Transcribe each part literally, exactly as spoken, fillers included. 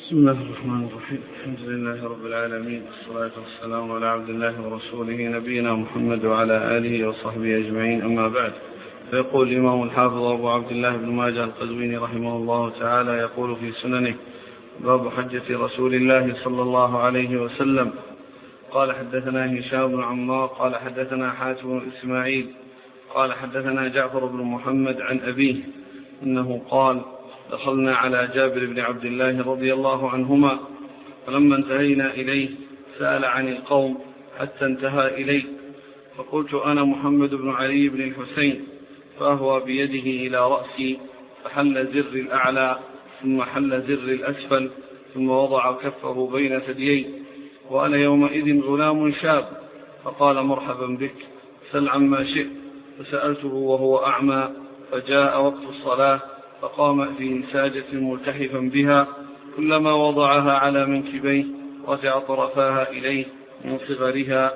بسم الله الرحمن الرحيم. الحمد لله رب العالمين، والصلاة والسلام على عبد الله ورسوله نبينا محمد وعلى آله وصحبه أجمعين، أما بعد. فيقول الإمام الحافظ أبو عبد الله بن ماجه القزويني رحمه الله تعالى يقول في سننه: باب حجة رسول الله صلى الله عليه وسلم. قال حدثنا هشام بن عمار قال حدثنا حاتم بن إسماعيل قال حدثنا جعفر بن محمد عن أبيه إنه قال: دخلنا على جابر بن عبد الله رضي الله عنهما، فلما انتهينا إليه سأل عن القوم حتى انتهى إليه، فقلت: أنا محمد بن علي بن الحسين. فأهوى بيده إلى رأسي فحل زر الأعلى ثم حل زر الأسفل، ثم وضع كفه بين ثديي، وأنا يومئذ غلام شاب، فقال: مرحبا بك، سل عما شئت. فسألته وهو أعمى، فجاء وقت الصلاة فقام في ساجة ملتحفا بها، كلما وضعها على منكبيه رجع طرفاها إليه من صغرها،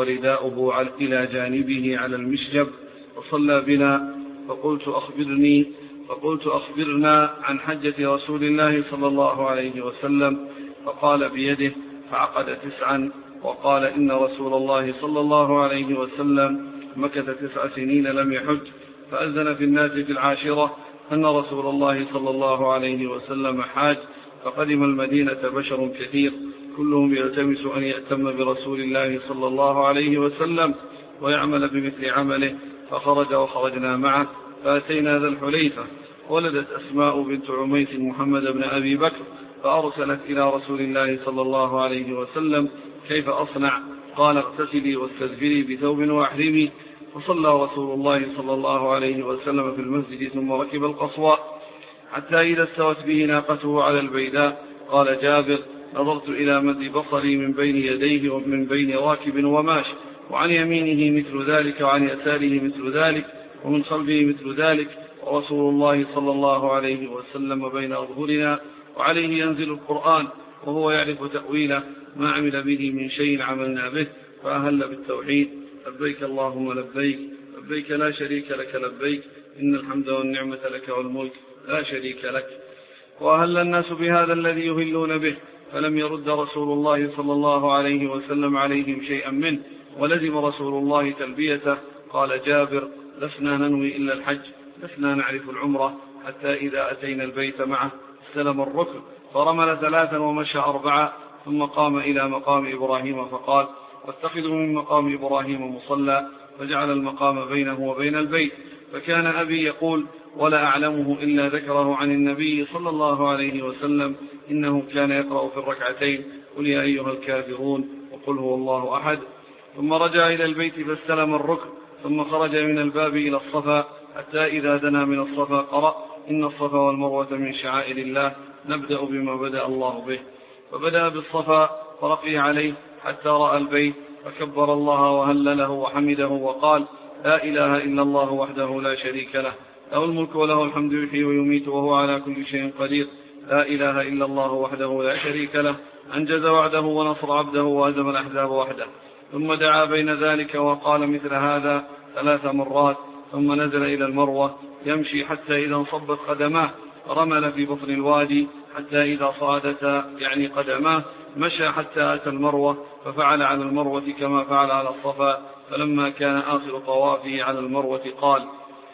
ورداؤه إلى جانبه على المشجب، وصلى بنا. فقلت: أخبرني فقلت أخبرنا عن حجة رسول الله صلى الله عليه وسلم. فقال بيده فعقد تسعا، وقال: إن رسول الله صلى الله عليه وسلم مكث تسع سنين لم يحج، فأذن في الناس في العاشرة أن رسول الله صلى الله عليه وسلم حاج، فقدم المدينة بشر كثير كلهم يلتمس أن يأتم برسول الله صلى الله عليه وسلم ويعمل بمثل عمله، فخرج وخرجنا معه، فأتينا ذا الحليفة، ولدت أسماء بنت عميس محمد بن أبي بكر، فأرسلت إلى رسول الله صلى الله عليه وسلم: كيف أصنع؟ قال: اغتسلي واستغفري بثوب واحرمي. فصلى رسول الله صلى الله عليه وسلم في المسجد، ثم ركب القصواء حتى إذا استوت به ناقته على البيداء. قال جابر: نظرت إلى مد بصري من بين يديه ومن بين راكب وماش، وعن يمينه مثل ذلك وعن يساره مثل ذلك ومن خلفه مثل ذلك، ورسول الله صلى الله عليه وسلم بين أظهرنا، وعليه ينزل القرآن وهو يعرف تأويله، ما عمل به من شيء عملنا به. فأهل بالتوحيد: لبيك اللهم لبيك، لبيك لا شريك لك لبيك، إن الحمد والنعمة لك والملك لا شريك لك. وأهل الناس بهذا الذي يهلون به، فلم يرد رسول الله صلى الله عليه وسلم عليهم شيئا منه، ولزم رسول الله تلبيته. قال جابر: لسنا ننوي إلا الحج، لسنا نعرف العمرة، حتى إذا أتينا البيت معه استلم الركن، فرمل ثلاثا ومشى أربعة، ثم قام إلى مقام إبراهيم فقال: واتخذوا من مقام إبراهيم مصلى، فجعل المقام بينه وبين البيت. فكان أبي يقول: ولا أعلمه إلا ذكره عن النبي صلى الله عليه وسلم، إنه كان يقرأ في الركعتين: قل يا أيها الكافرون وقل هو الله أحد. ثم رجع إلى البيت فاستلم الركن، ثم خرج من الباب إلى الصفا، حتى إذا دنا من الصفا قرأ: إن الصفا والمروة من شعائر الله، نبدأ بما بدأ الله به. فبدأ بالصفا فرقي عليه حتى رأى البيت، فكبر الله وهلله وحمده وقال: لا إله إلا الله وحده لا شريك له، له الملك وله الحمد يحيي ويميت وهو على كل شيء قدير، لا إله إلا الله وحده لا شريك له، أنجز وعده ونصر عبده وهزم الأحزاب وحده. ثم دعا بين ذلك وقال مثل هذا ثلاث مرات، ثم نزل إلى المروة يمشي حتى إذا انصبت قدماه، رمل في بطن الوادي حتى إذا صعدتا يعني قدماه، مشى حتى أتى المروة، ففعل على المروة كما فعل على الصفا. فلما كان آخر طوافه على المروة قال: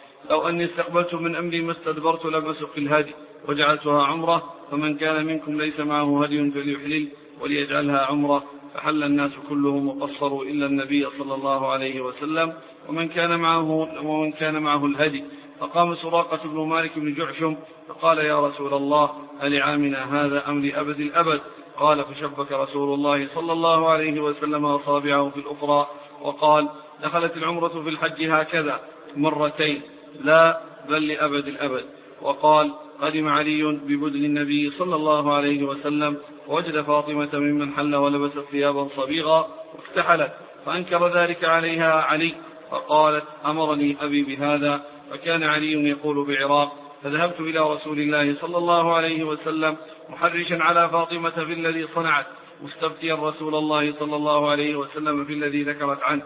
لو أني استقبلت من أمري ما استدبرت لم أسق الهدي وجعلتها عمرة، فمن كان منكم ليس معه هدي فليحلل وليجعلها عمرة. فحل الناس كلهم وقصروا إلا النبي صلى الله عليه وسلم ومن كان معه, ومن كان معه الهدي. فقام سراقة بن مالك بن جعشم فقال: يا رسول الله، ألعامنا هذا أم لأبد الأبد؟ قال: فشبك رسول الله صلى الله عليه وسلم أصابعه في الأخرى وقال: دخلت العمرة في الحج هكذا مرتين، لا بل لأبد الأبد. وقال: قدم علي ببدن النبي صلى الله عليه وسلم، ووجد فاطمة ممن حل ولبست ثيابا صبيغا واكتحلت، فأنكر ذلك عليها علي، فقالت: أمرني أبي بهذا. فكان علي يقول بعراق، فذهبت إلى رسول الله صلى الله عليه وسلم محرشا على فاطمة في الذي صنعت، مستفتيا رسول الله صلى الله عليه وسلم في الذي ذكرت عنه،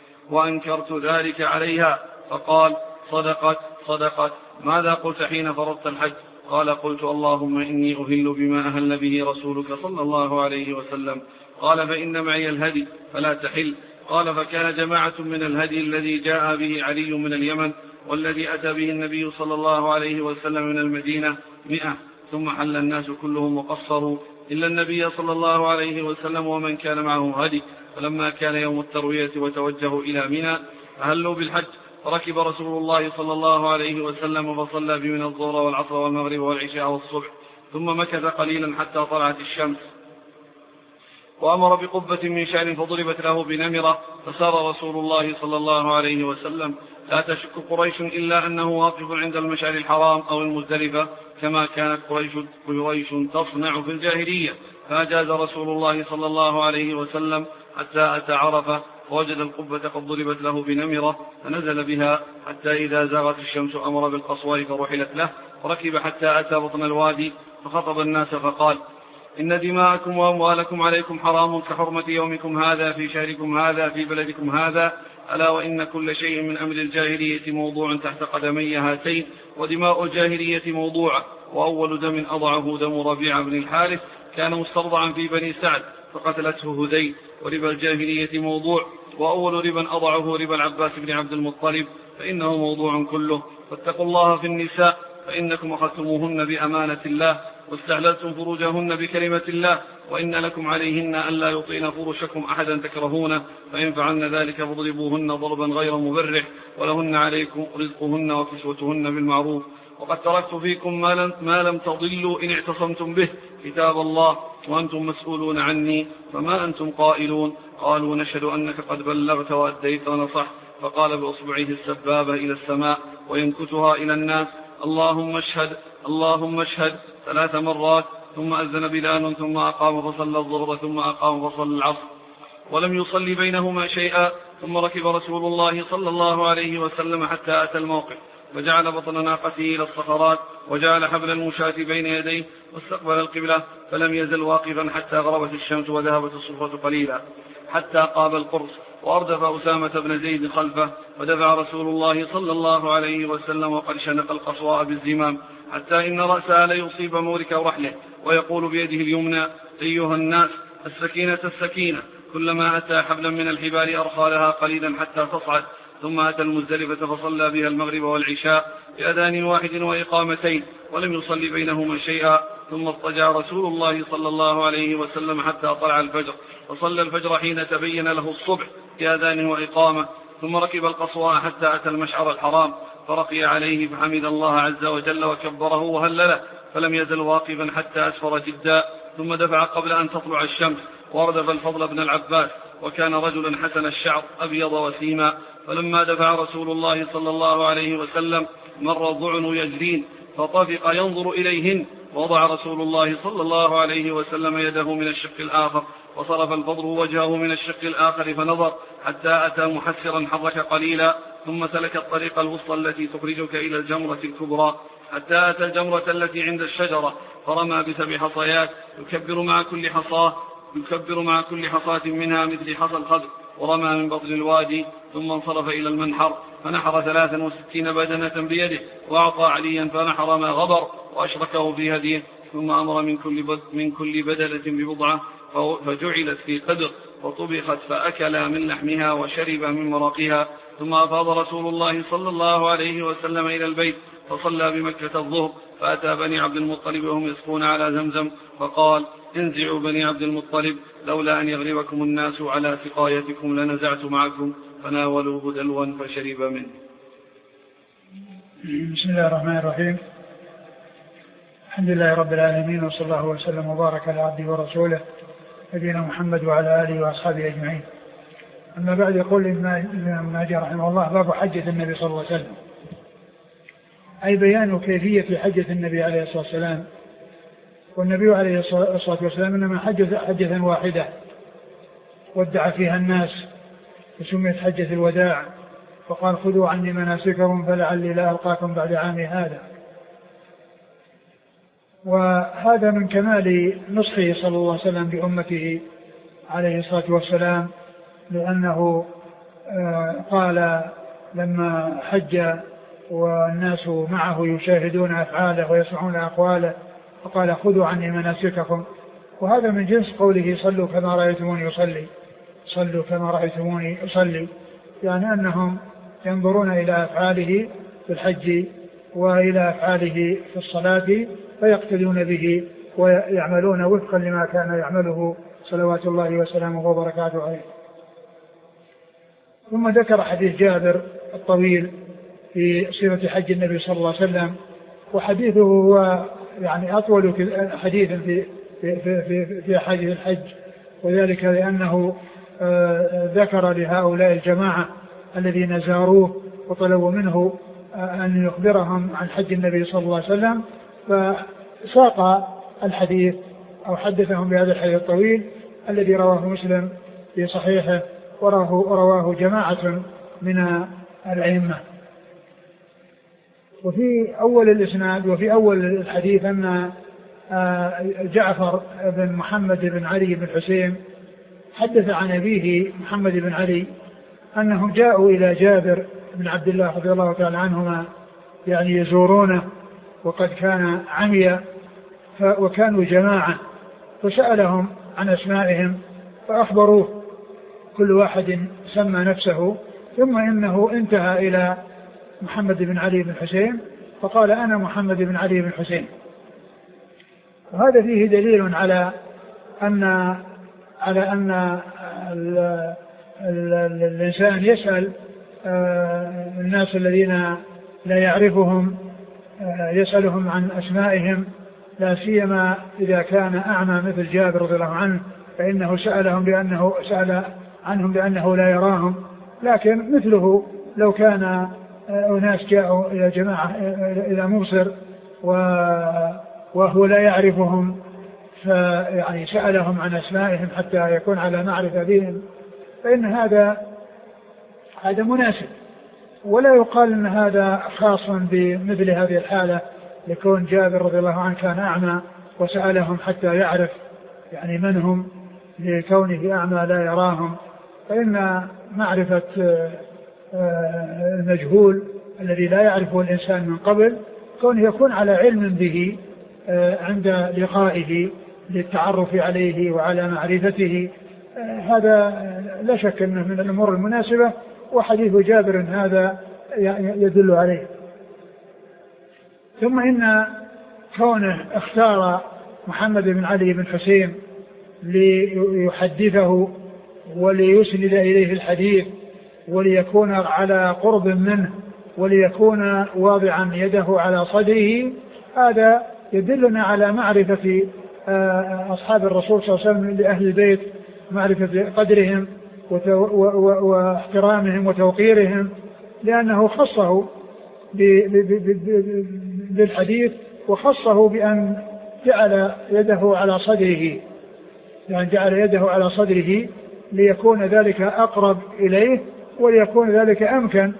وأنكرت ذلك عليها. فقال: صدقت صدقت، ماذا قلت حين فرضت الحج؟ قال قلت اللهم إني أهل بما أهل به رسولك صلى الله عليه وسلم. قال فإن معي الهدي فلا تحل. قال فكان جماعة من الهدي الذي جاء به علي من اليمن والذي أتى به النبي صلى الله عليه وسلم من المدينة مئة، ثم حل الناس كلهم وقصروا إلا النبي صلى الله عليه وسلم ومن كان معه هدي. فلما كان يوم التروية وتوجهوا إلى منى أهلوا بالحج، فركب رسول الله صلى الله عليه وسلم فصلى بمنى الظهر والعصر والمغرب والعشاء والصبح، ثم مكث قليلا حتى طلعت الشمس، وأمر بقبة من شعر فضربت له بنمرة، فسار رسول الله صلى الله عليه وسلم. لا تشك قريش إلا أنه واقف عند المشعر الحرام أو المزدلفة كما كانت قريش, قريش تصنع في الجاهلية. فأجاز رسول الله صلى الله عليه وسلم حتى أتى عرفة، ووجد القبة قد ضربت له بنمرة فنزل بها حتى إذا زاغت الشمس أمر بالقصواء فرحلت له، وركب حتى أتى بطن الوادي فخطب الناس فقال: إن دماءكم وأموالكم عليكم حرام كحرمة يومكم هذا في شهركم هذا في بلدكم هذا، ألا وإن كل شيء من أمر الجاهلية موضوع تحت قدمي هاتين، ودماء الجاهلية موضوعة، وأول دم أضعه دم ربيع بن الحارث كان مسترضعا في بني سعد فقتلته هذيل، وربا الجاهلية موضوع، وأول ربا أضعه ربا العباس بن عبد المطلب فإنه موضوع كله. فاتقوا الله في النساء فإنكم أخذتموهن بأمانة الله واستحللتم فروجهن بكلمة الله، وإن لكم عليهن ألا يطئن فرشكم أحدا تكرهونه، فإن فعلن ذلك فاضربوهن ضربا غير مبرح، ولهن عليكم رزقهن وكسوتهن بالمعروف. وقد تركت فيكم ما لم, ما لم تضلوا إن اعتصمتم به، كتاب الله، وأنتم مسؤولون عني، فما أنتم قائلون؟ قالوا: نشهد أنك قد بلغت وأديت ونصحت. فقال بأصبعه السبابة إلى السماء وينكتها إلى الناس: اللهم اشهد اللهم اشهد ثلاث مرات، ثم أذن بلال ثم أقام فصلى الظهر ثم أقام فصلى العصر، ولم يصلي بينهما شيئا. ثم ركب رسول الله صلى الله عليه وسلم حتى أتى الموقف، فجعل بطن ناقته إلى الصخرات، وجعل حبل المشاة بين يديه، واستقبل القبلة، فلم يزل واقفا حتى غربت الشمس وذهبت الصفرة قليلا، حتى قاب القرص، وأردف أسامة بن زيد خلفه، ودفع رسول الله صلى الله عليه وسلم وقد شنق القصواء بالزمام، حتى إن رأسها ليصيب مورك رحله، ويقول بيده اليمنى: أيها الناس، السكينة السكينة. كلما أتى حبلا من الحبال أرخى لها قليلا حتى تصعد. ثم أتى المزدلفة فصلى بها المغرب والعشاء بأذان واحد وإقامتين، ولم يصلي بينهما شيئا. ثم اضطجع رسول الله صلى الله عليه وسلم حتى طلع الفجر، وصلى الفجر حين تبين له الصبح بأذان وإقامة. ثم ركب القصواء حتى أتى المشعر الحرام، فرقي عليه فحمد الله عز وجل وكبره وهلله، فلم يزل واقفا حتى أسفر جدا، ثم دفع قبل أن تطلع الشمس، واردف الفضل بن العباس، وكان رجلا حسن الشعر أبيض وسيما. فلما دفع رسول الله صلى الله عليه وسلم مر الضعن يجرين، فطفق ينظر إليهن، ووضع رسول الله صلى الله عليه وسلم يده من الشق الآخر، وصرف الفضل وجهه من الشق الآخر فنظر حتى أتى محسرا حرك قليلا، ثم سلك الطريق الوسطى التي تخرجك إلى الجمرة الكبرى، حتى أتى الجمرة التي عند الشجرة، فرمى بسبع حصيات يكبر مع كل حصاه يكبر مع كل حصاة منها مثل حصى الخضر، ورمى من بطن الوادي، ثم انصرف إلى المنحر فنحر ثلاثا وستين بدنة بيده، وأعطى عليا فنحر ما غبر وأشركه في هديه، ثم أمر من كل, من كل بدلة ببضعة، فجعلت في قدر، وطبخت فأكل من لحمها وشرب من مرقها. ثم أفاض رسول الله صلى الله عليه وسلم إلى البيت، فصلى بمكة الظهر، فأتى بني عبد المطلب وهم يسقون على زمزم، فقال: انزعوا بني عبد المطلب، لولا أن يغلبكم الناس على سقايتكم لنزعت معكم، فناولوه دلوا فشرب منه. بسم الله الرحمن الرحيم. الحمد لله رب العالمين، وصلى الله وسلم وبارك على عبده ورسوله نبينا محمد وعلى آله وأصحابه أجمعين. أما بعد، يقول الإمام الناجي رحمه الله: باب حجة النبي صلى الله عليه وسلم، أي بيان كيفية حجة النبي عليه الصلاة والسلام. والنبي عليه الصلاة والسلام إنما حجة حجة واحدة ودع فيها الناس، وسميت حجة الوداع، فقال: خذوا عني مناسككم فلعلي لا ألقاكم بعد عامي هذا. وهذا من كمال نصحه صلى الله عليه وسلم بأمته عليه الصلاة والسلام، لأنه قال لما حج والناس معه يشاهدون أفعاله ويسمعون أقواله، فقال خذوا عني مناسككم. وهذا من جنس قوله صلوا كما رأيتموني يصلي، صلوا كما رأيتموني أصلي، يعني أنهم ينظرون إلى أفعاله في الحج وإلى أفعاله في الصلاة فيقتدون به ويعملون وفقا لما كان يعمله صلوات الله وسلامه وبركاته عليه. ثم ذكر حديث جابر الطويل في صفة حج النبي صلى الله عليه وسلم، وحديثه هو يعني أطول حديث في في في في حديث الحج، وذلك لأنه ذكر لهؤلاء الجماعة الذين زاروه وطلبوا منه أن يخبرهم عن حج النبي صلى الله عليه وسلم، فساق الحديث أو حدثهم بهذا الحديث الطويل الذي رواه مسلم في صحيحه ورواه جماعة من الأئمة. وفي أول الإسناد وفي أول الحديث أن جعفر بن محمد بن علي بن حسين حدث عن أبيه محمد بن علي أنهم جاءوا إلى جابر بن عبد الله رضي الله تعالى عنهما يعني يزورونه، وقد كان عمي وكانوا جماعة، فسألهم عن أسمائهم فأخبروه، كل واحد سمى نفسه، ثم إنه انتهى إلى محمد بن علي بن حسين فقال أنا محمد بن علي بن حسين. وهذا فيه دليل على أن على أن ال ال ال الإنسان يسأل الناس الذين لا يعرفهم، يسألهم عن أسمائهم، لا سيما إذا كان أعمى مثل جابر رضي الله عنه، فإنه سألهم لأنه سأل عنهم لأنه لا يراهم. لكن مثله لو كان أناس جاءوا إلى جماعة إلى مبصر وهو لا يعرفهم فيعني سألهم عن أسمائهم حتى يكون على معرفة بهم، فإن هذا هذا مناسب، ولا يقال أن هذا خاص بمثل هذه الحالة لكون جابر رضي الله عنه كان أعمى وسألهم حتى يعرف يعني من هم، لكونه أعمى لا يراهم. فإن معرفة المجهول الذي لا يعرفه الإنسان من قبل كونه يكون على علم به عند لقائه للتعرف عليه وعلى معرفته، هذا لا شك أنه من الأمور المناسبة، وحديث جابر هذا يدل عليه. ثم إن كونه اختار محمد بن علي بن حسين ليحدثه وليسند إليه الحديث وليكون على قرب منه وليكون واضعا يده على صدره، هذا يدلنا على معرفة أصحاب الرسول صلى الله عليه وسلم لأهل البيت، معرفة قدرهم واحترامهم وتوقيرهم، لأنه خصه بالحديث وخصه بأن جعل يده على صدره، يعني جعل يده على صدره ليكون ذلك أقرب إليه وليكون ذلك أمكن،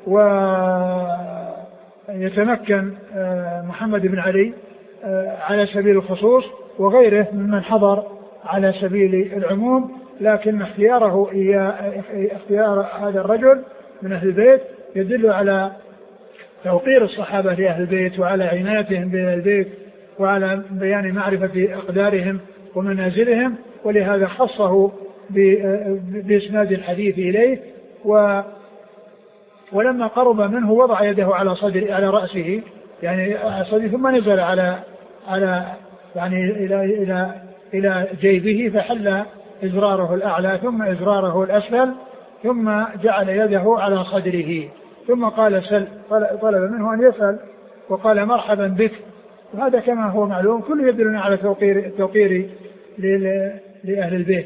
ويتمكن محمد بن علي على سبيل الخصوص وغيره ممن حضر على سبيل العموم، لكن اختياره اختيار هذا الرجل من أهل البيت يدل على توقير الصحابة لأهل البيت وعلى عنايتهم بأهل البيت وعلى بيان معرفة أقدارهم ومنازلهم، ولهذا خصه بإسناد الحديث إليه. و ولما قرب منه وضع يده على صدر على رأسه يعني صدره، ثم نزل على على يعني إلى إلى إلى جيبه فحل إزراره الأعلى ثم إزراره الأسفل، ثم جعل يده على صدره، ثم قال سل، طلب منه أن يسأل وقال مرحبا بك. وهذا كما هو معلوم كله يدلنا على توقير التوقير لأهل البيت.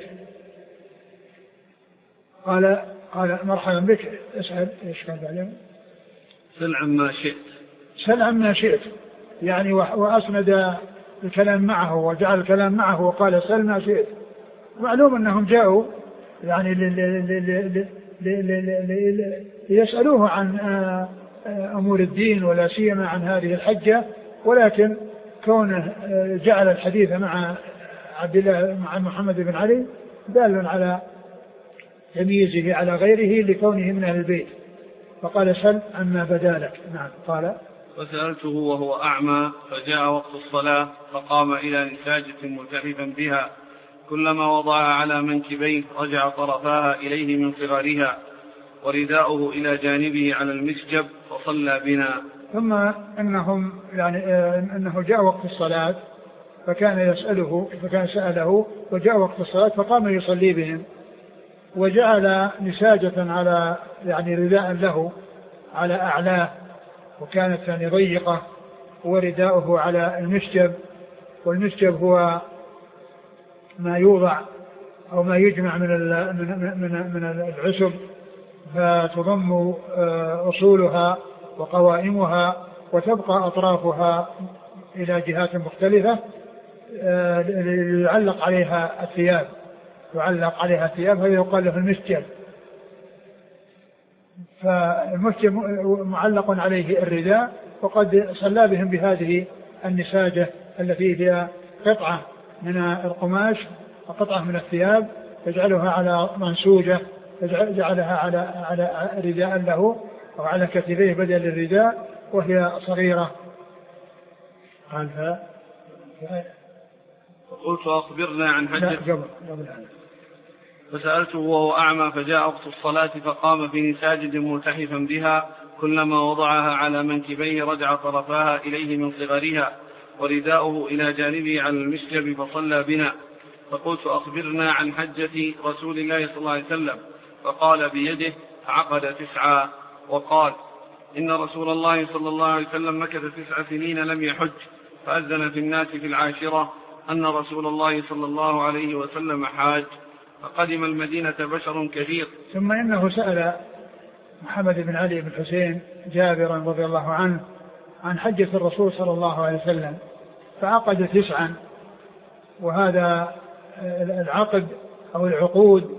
قال قال مرحبا بك، اسأل ايش قال بعدين؟ سل عما شئت، سل عما شئت، يعني وأسند الكلام معه وجعل الكلام معه وقال سل ما شئت. معلوم أنهم جاءوا يعني ليسألوه عن أمور الدين ولا سيما عن هذه الحجة، ولكن كونه جعل الحديث مع عبد الله مع محمد بن علي دال على تمييزه على غيره لكونه من أهل البيت. فقال سل عما بدا لك. نعم. قال وسألته وهو أعمى فجاء وقت الصلاة فقام إلى نساجة ملتحفا بها كلما وضعها على منكبيه رجع طرفاها إليه من صغارها ورداؤه إلى جانبه على المسجب فصلى بنا. ثم إنهم يعني أنه جاء وقت الصلاة فكان يسأله فكان سأله وجاء وقت الصلاة فقام يصلي بهم وجعل نساجة على يعني رداء له على أعلاه وكانت يعني ضيقة ورداؤه على المسجب، والمسجب هو ما يوضع أو ما يجمع من من من العسب فتضم أصولها وقوائمها وتبقى أطرافها إلى جهات مختلفة يعلق عليها الثياب يعلق عليها الثياب هذا يقال له المسجب. فالمسجب معلق عليه الرداء وقد صلى بهم بهذه النساجة التي هي قطعة من القماش وقطعة من الثياب يجعلها على منسوجة يجعلها على على رداء له أو على كتفيه بدل الرداء وهي صغيرة. قال ف... قلت أخبرنا عن حجة قبل قبل فسألته وهو أعمى فجاء وقت الصلاة فقام في نساجد ملتحفا بها كلما وضعها على منكبيه رجع طرفاها إليه من صغرها ورداؤه إلى جانبه على المسجب فصلى بنا. فقلت أخبرنا عن حجة رسول الله صلى الله عليه وسلم فقال بيده عقد تسعة وقال إن رسول الله صلى الله عليه وسلم مكث تسع سنين لم يحج فأذن في الناس في العاشرة أن رسول الله صلى الله عليه وسلم حاج فقدم المدينة بشر كثير. ثم إنه سأل محمد بن علي بن حسين جابرا رضي الله عنه عن حجة الرسول صلى الله عليه وسلم فعقد تسعا وهذا العقد أو العقود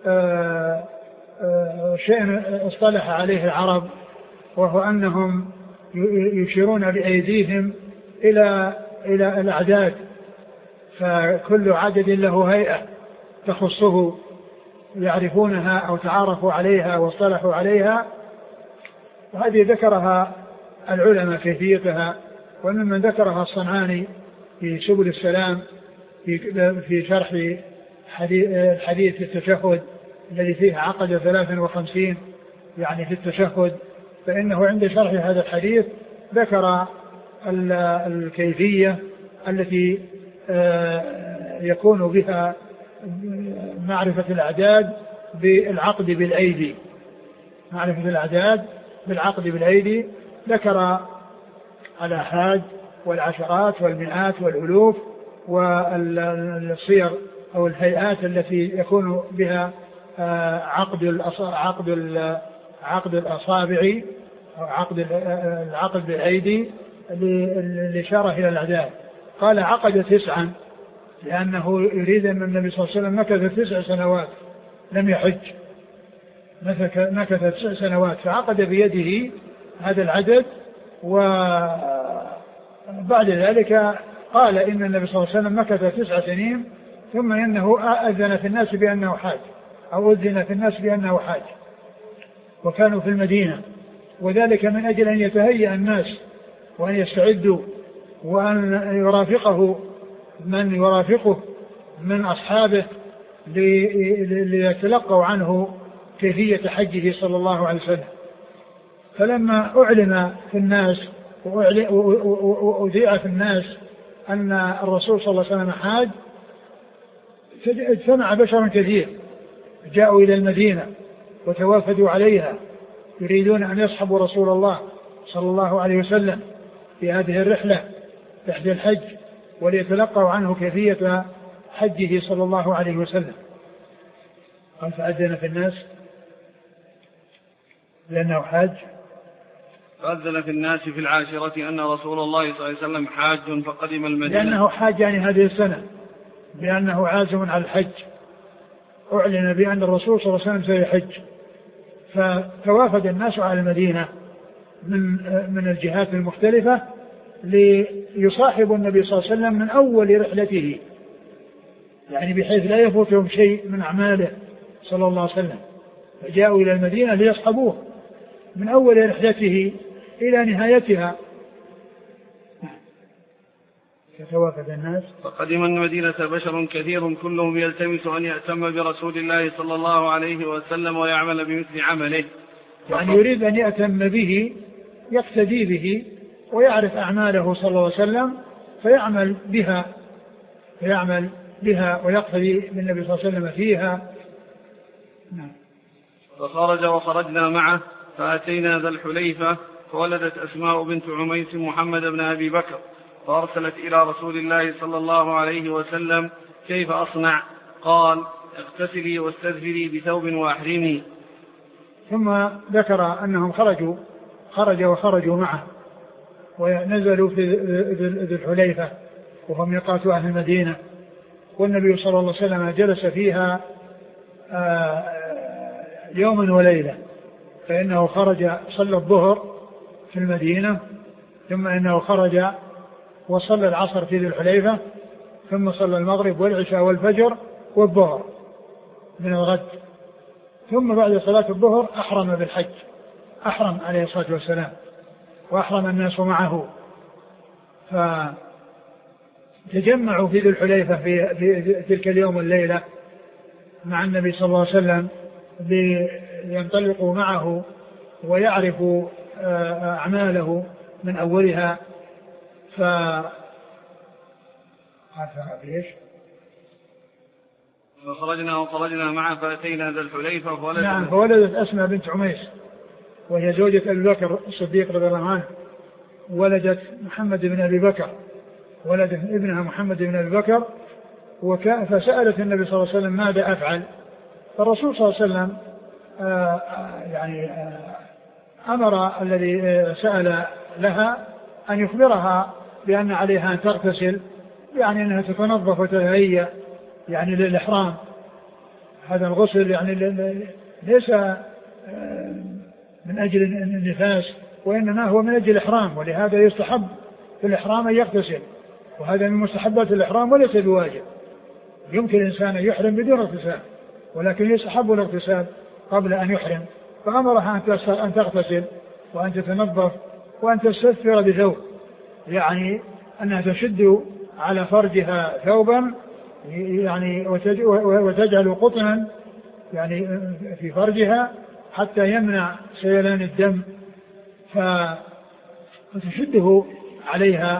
شيء اصطلح عليه العرب وهو أنهم يشيرون بأيديهم إلى إلى الأعداد فكل عدد له هيئة تخصه يعرفونها أو تعارفوا عليها واصطلحوا عليها وهذه ذكرها العلماء كيفيتها وممن ذكرها الصنعاني في سبل السلام في في شرح حديث التشهد الذي فيه عقد ثلاثا وخمسين يعني في التشهد فإنه عند شرح هذا الحديث ذكر الكيفية التي يكون بها معرفة الأعداد بالعقد بالأيدي معرفة الأعداد بالعقد بالأيدي ذكر الآحاد والعشرات والمئات والألوف والصيغ أو الهيئات التي يكون بها عقد عقد عقد الأصابع أو عقد العقد بالأيدي للإشارة إلى الأعداد. قال عقد تسعا لأنه يريد أن النبي صلى الله عليه وسلم مكث تسع سنوات لم يحج مكث تسع سنوات فعقد بيده هذا العدد وبعد ذلك قال إن النبي صلى الله عليه وسلم مكث تسع سنين ثم إنه أذن في الناس بأنه حاج أو أذن في الناس بأنه حاج وكانوا في المدينة وذلك من أجل أن يتهيأ الناس وأن يستعدوا وأن يرافقه من يرافقه من أصحابه ليتلقوا عنه كيفية حجه صلى الله عليه وسلم. فلما أعلن في الناس وأذيع في الناس أن الرسول صلى الله عليه وسلم حاج اجتمع بشر كثير جاءوا إلى المدينة وتوافدوا عليها يريدون أن يصحبوا رسول الله صلى الله عليه وسلم في هذه الرحلة رحلة الحج وليتلقوا عنه كيفية حجه صلى الله عليه وسلم. قال فأذن في الناس لأنه حاج فأذن في الناس في العاشرة أن رسول الله صلى الله عليه وسلم حاج فقدم المدينة لأنه حاج يعني هذه السنة بأنه عازم على الحج أعلن بأن الرسول صلى الله عليه وسلم سيحج فتوافد الناس على المدينة من من الجهات المختلفة ليصاحبوا النبي صلى الله عليه وسلم من أول رحلته يعني بحيث لا يفوتهم شيء من أعماله صلى الله عليه وسلم فجاءوا إلى المدينة ليصحبوه من أول رحلته إلى نهايتها. يتوافد الناس. فقدم المدينة بشر كثير كلهم يلتمس أن يأتم برسول الله صلى الله عليه وسلم ويعمل بمثل عمله. يعني يريد أن يأتم به يقتدي به ويعرف أعماله صلى الله عليه وسلم فيعمل بها فيعمل بها ويقتدي بالنبي صلى الله عليه وسلم فيها. نعم. فخرج وخرجنا معه فأتينا ذا الحليفة فولدت أسماء بنت عميس محمد بن أبي بكر فأرسلت إلى رسول الله صلى الله عليه وسلم كيف أصنع؟ قال اغتسلي واستدفري بثوب وأحرمي. ثم ذكر أنهم خرجوا خرج وخرجوا معه ونزلوا في ذي الحليفة وهم ميقات أهل المدينة، والنبي صلى الله عليه وسلم جلس فيها يوما وليلة، فإنه خرج صلى الظهر في المدينة ثم إنه خرج وصلى العصر في ذي الحليفة ثم صلى المغرب والعشاء والفجر والظهر من الغد، ثم بعد صلاة الظهر أحرم بالحج، أحرم عليه الصلاة والسلام وأحرم الناس معه، فتجمعوا في ذي الحليفة في, في تلك اليوم والليلة مع النبي صلى الله عليه وسلم لينطلقوا معه ويعرفوا أعماله من أولها. ف فخرجنا وخرجنا معه فأتينا ذا الحليفة فولدت نعم فولدت أسماء بنت عميس وهي زوجة أبي بكر الصديق رضي الله عنه، ولدت محمد بن أبي بكر، ولدت ابنها محمد بن أبي بكر، فسألت النبي صلى الله عليه وسلم ماذا أفعل؟ فالرسول صلى الله عليه وسلم آآ يعني آآ أمر الذي سأل لها أن يخبرها بأن عليها أن تغتسل، يعني أنها تتنظف وتتهيأ يعني للإحرام. هذا الغسل يعني ليس من أجل النفاس وإنما هو من أجل الإحرام، ولهذا يستحب في الإحرام أن يغتسل، وهذا من مستحبات الإحرام وليس بواجب. يمكن الإنسان أن يحرم بدون اغتسال ولكن يستحب الاغتسال قبل أن يحرم، فأمرها أن تغتسل وأن تتنظف وأن تستثفر بثوب، يعني أنها تشد على فرجها ثوبا يعني وتجعل قطنا يعني في فرجها حتى يمنع سيلان الدم، فتشده عليها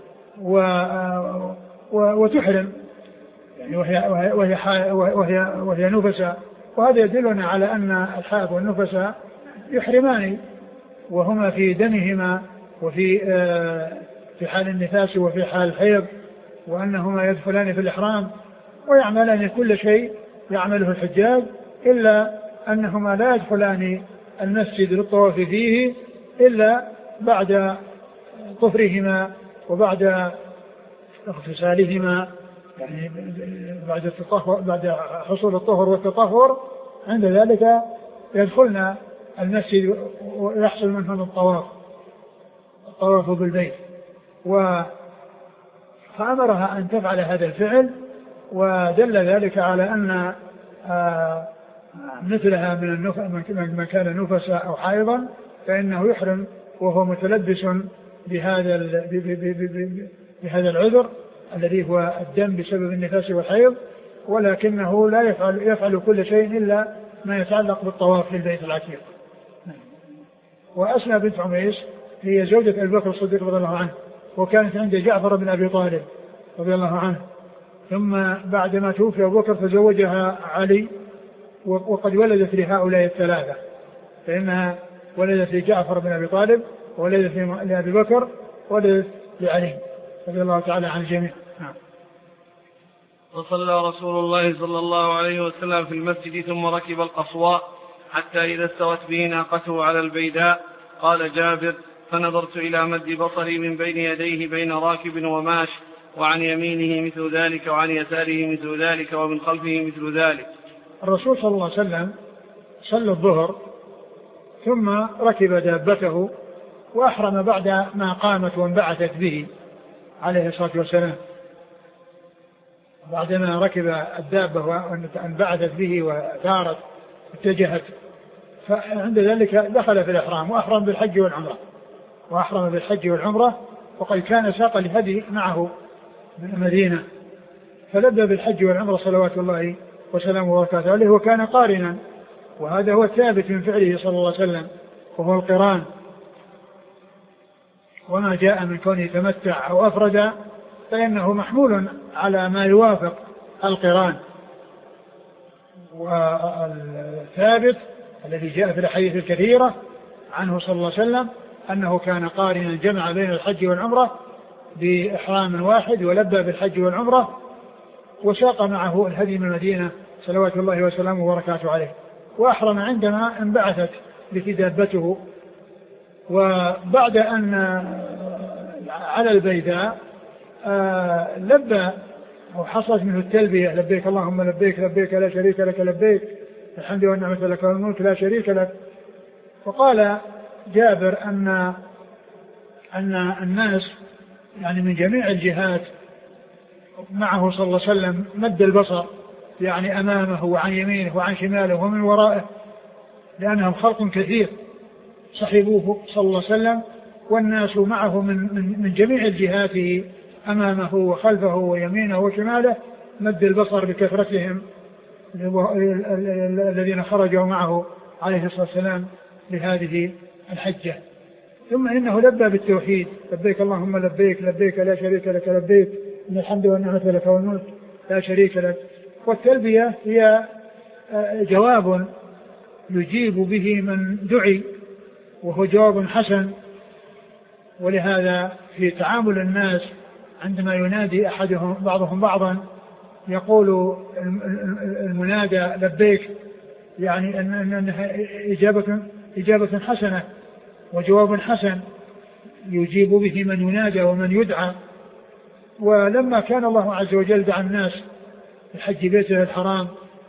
وتحرم يعني وهي, وهي, وهي, وهي نفساء. وهذا يدلنا على أن الحائض والنفساء يحرمان وهما في دمهما وفي في حال النفاس وفي حال الحيض، وأنهما يدخلان في الإحرام ويعملان كل شيء يعمله الحجاج، إلا أنهما لا يدخلان المسجد للطواف فيه إلا بعد طهرهما وبعد اغتسالهما، يعني بعد التطهر بعد حصول الطهر والتطهر، عند ذلك يدخلن المسجد ويحصل منهم الطواف الطواف بالبيت. و فأمرها أن تفعل هذا الفعل، ودل ذلك على أن مثلها من النف... من كان نفسا أو حائضا فإنه يحرم وهو متلبس بهذا ال... ب... ب... ب... بهذا العذر الذي هو الدم بسبب النفاس والحيض، ولكنه لا يفعل يفعل كل شيء إلا ما يتعلق بالطواف في البيت العتيق. وأسماء بنت عميس هي زوجة أبي بكر الصديق رضي الله عنه، وكانت عند جعفر بن أبي طالب رضي الله عنه، ثم بعدما توفي أبو بكر تزوجها علي، وقد ولدت لهؤلاء الثلاثة، فإنها ولدت لجعفر بن أبي طالب ولدت لأبي بكر ولدت لعلي رضي الله تعالى عن الجميع. نعم. وصلى رسول الله صلى الله عليه وسلم في المسجد ثم ركب القصواء حتى إذا استوت به ناقته على البيداء. قال جابر: فنظرت إلى مد بصري من بين يديه بين راكب وماش، وعن يمينه مثل ذلك وعن يساره مثل ذلك ومن خلفه مثل ذلك. الرسول صلى الله عليه وسلم صلى الظهر ثم ركب دابته وأحرم بعد ما قامت وانبعثت به عليه الصلاة والسلام. بعدما ركب الدابة وانبعثت به وثارت اتجهت فعند ذلك دخل في الإحرام وأحرم بالحج والعمرة وأحرم بالحج والعمرة وقد كان ساق الهدي معه من المدينة، فلبى بالحج والعمرة صلوات الله وسلامه وبركاته عليه، وكان قارنا، وهذا هو الثابت من فعله صلى الله عليه وسلم وهو القران. وما جاء من كونه تمتع أو أفرد فإنه محمول على ما يوافق القران. والثابت الذي جاء في الحديث الكثيرة عنه صلى الله عليه وسلم أنه كان قارنا جمع بين الحج والعمرة بإحرام واحد ولبى بالحج والعمرة وساق معه الهدي من المدينة صلوات الله وسلامه وبركاته عليه، وأحرم عندما انبعثت به دابته. وبعد أن على البيداء لبى وحصلت منه التلبية لبيك اللهم لبيك لبيك لا شريك لك لبيك الحمد والنعمة لك والملك لا شريك لك. وقال جابر أن أن الناس يعني من جميع الجهات معه صلى الله عليه وسلم مد البصر، يعني أمامه وعن يمينه وعن شماله ومن ورائه، لأنهم خلق كثير صحبوه صلى الله عليه وسلم، والناس معه من, من, من جميع الجهات أمامه وخلفه ويمينه وشماله مد البصر بكثرتهم الذين خرجوا معه عليه الصلاة والسلام لهذه الحجة. ثم إنه لبى بالتوحيد لبيك اللهم لبيك لبيك لا شريك لك لبيك إن الحمد والنعمة لك والملك لا شريك لك. والتلبية هي جواب يجيب به من دعي، وهو جواب حسن. ولهذا في تعامل الناس عندما ينادي أحدهم بعضهم بعضا يقول المنادى لبيك، يعني أنها إجابة, إجابة حسنة وجواب حسن يجيب به من ينادى ومن يدعى. ولما كان الله عز وجل دعا الناس لحج بيته الحرام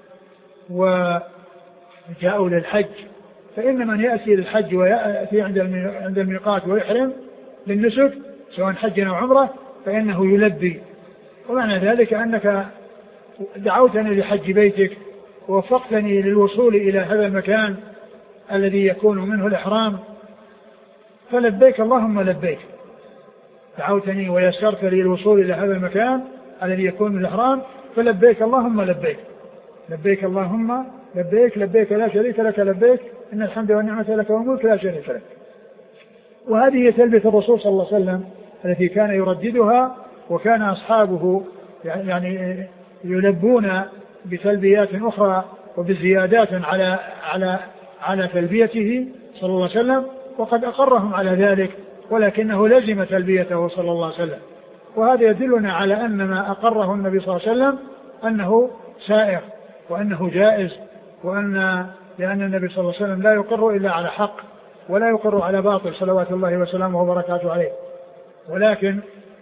وجاءوا للحج، فإن من يأتي للحج ويأتي عند الميقات ويحرم للنسك سواء حج أو عمرة فإنه يلبي. ومعنى ذلك أنك دعوتني لحج بيتك ووفقتني للوصول إلى هذا المكان الذي يكون منه الإحرام، فلبيك اللهم لبيك. دعوتني ويسرت لي الوصول إلى هذا المكان الذي يكون من الإحرام، فلبيك اللهم لبيك لبيك اللهم لبيك لبيك لا شريك لك لبيك إن الحمد والنعمة لك والملك لا شريك لك. وهذه هي تلبية الرسول صلى الله عليه وسلم التي كان يرددها، وكان أصحابه يعني يلبون بتلبيات أخرى وبزيادات على على على تلبيته صلى الله عليه وسلم، وقد أقرهم على ذلك، ولكنه لزم تلبيته صلى الله عليه وسلم. وهذا يدلنا على أن ما أقره النبي صلى الله عليه وسلم أنه سائر وأنه جائز، وأن لأن النبي صلى الله عليه وسلم لا يقر إلا على حق ولا يقر على باطل صلوات الله وسلامه وبركاته عليه. ولكن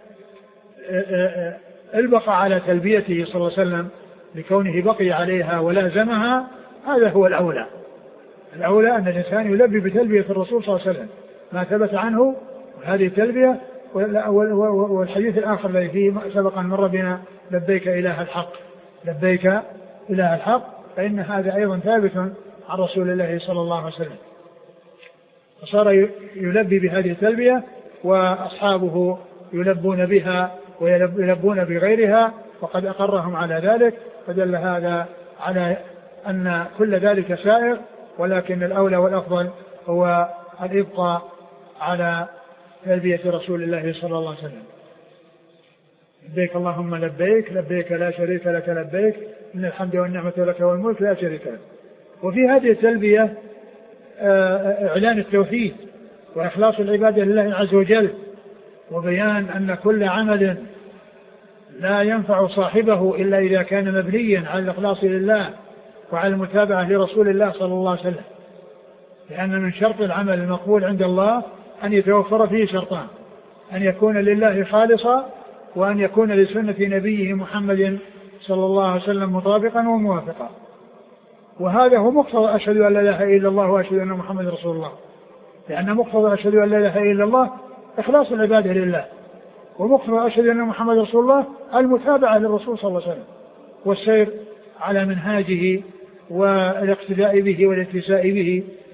البقى على تلبيته صلى الله عليه وسلم لكونه بقي عليها ولازمها، هذا هو الأولى. الأولى أن الإنسان يلبي بتلبية الرسول صلى الله عليه وسلم ما ثبت عنه هذه التلبية. والحديث الآخر الذي فيه سبق أن مر بنا لبيك إله الحق لبيك إله الحق، فإن هذا أيضا ثابت عن رسول الله صلى الله عليه وسلم. فصار يلبي بهذه التلبية وأصحابه يلبون بها ويلبون بغيرها، وقد أقرهم على ذلك، فدل هذا على أن كل ذلك سائر، ولكن الأولى والأفضل هو الإبقاء على تلبية رسول الله صلى الله عليه وسلم. لبيك اللهم لبيك لبيك لا شريك لك لبيك إن الحمد والنعمة لك والملك لا شريك لك. وفي هذه التلبية إعلان التوحيد وإخلاص العبادة لله عز وجل، وبيان أن كل عمل لا ينفع صاحبه إلا إذا كان مبنيا على الإخلاص لله وعلى المتابعة لرسول الله صلى الله عليه وسلم، لأن من شرط العمل المقبول عند الله أن يتوفر فيه شرطان: أن يكون لله خالصا، وأن يكون لسنة نبيه محمد صلى الله عليه وسلم مطابقا وموافقا. وهذا هو مقتضى أشهد أن لا إله إلا الله وأشهد أن محمد رسول الله، لأن مقتضى أشهد أن لا إله إلا الله إخلاص العبادة لله، ومقتضى أشهد أن محمد رسول الله المتابعة للرسول صلى الله عليه وسلم والسير على منهاجه والاقتداء به والاتساء به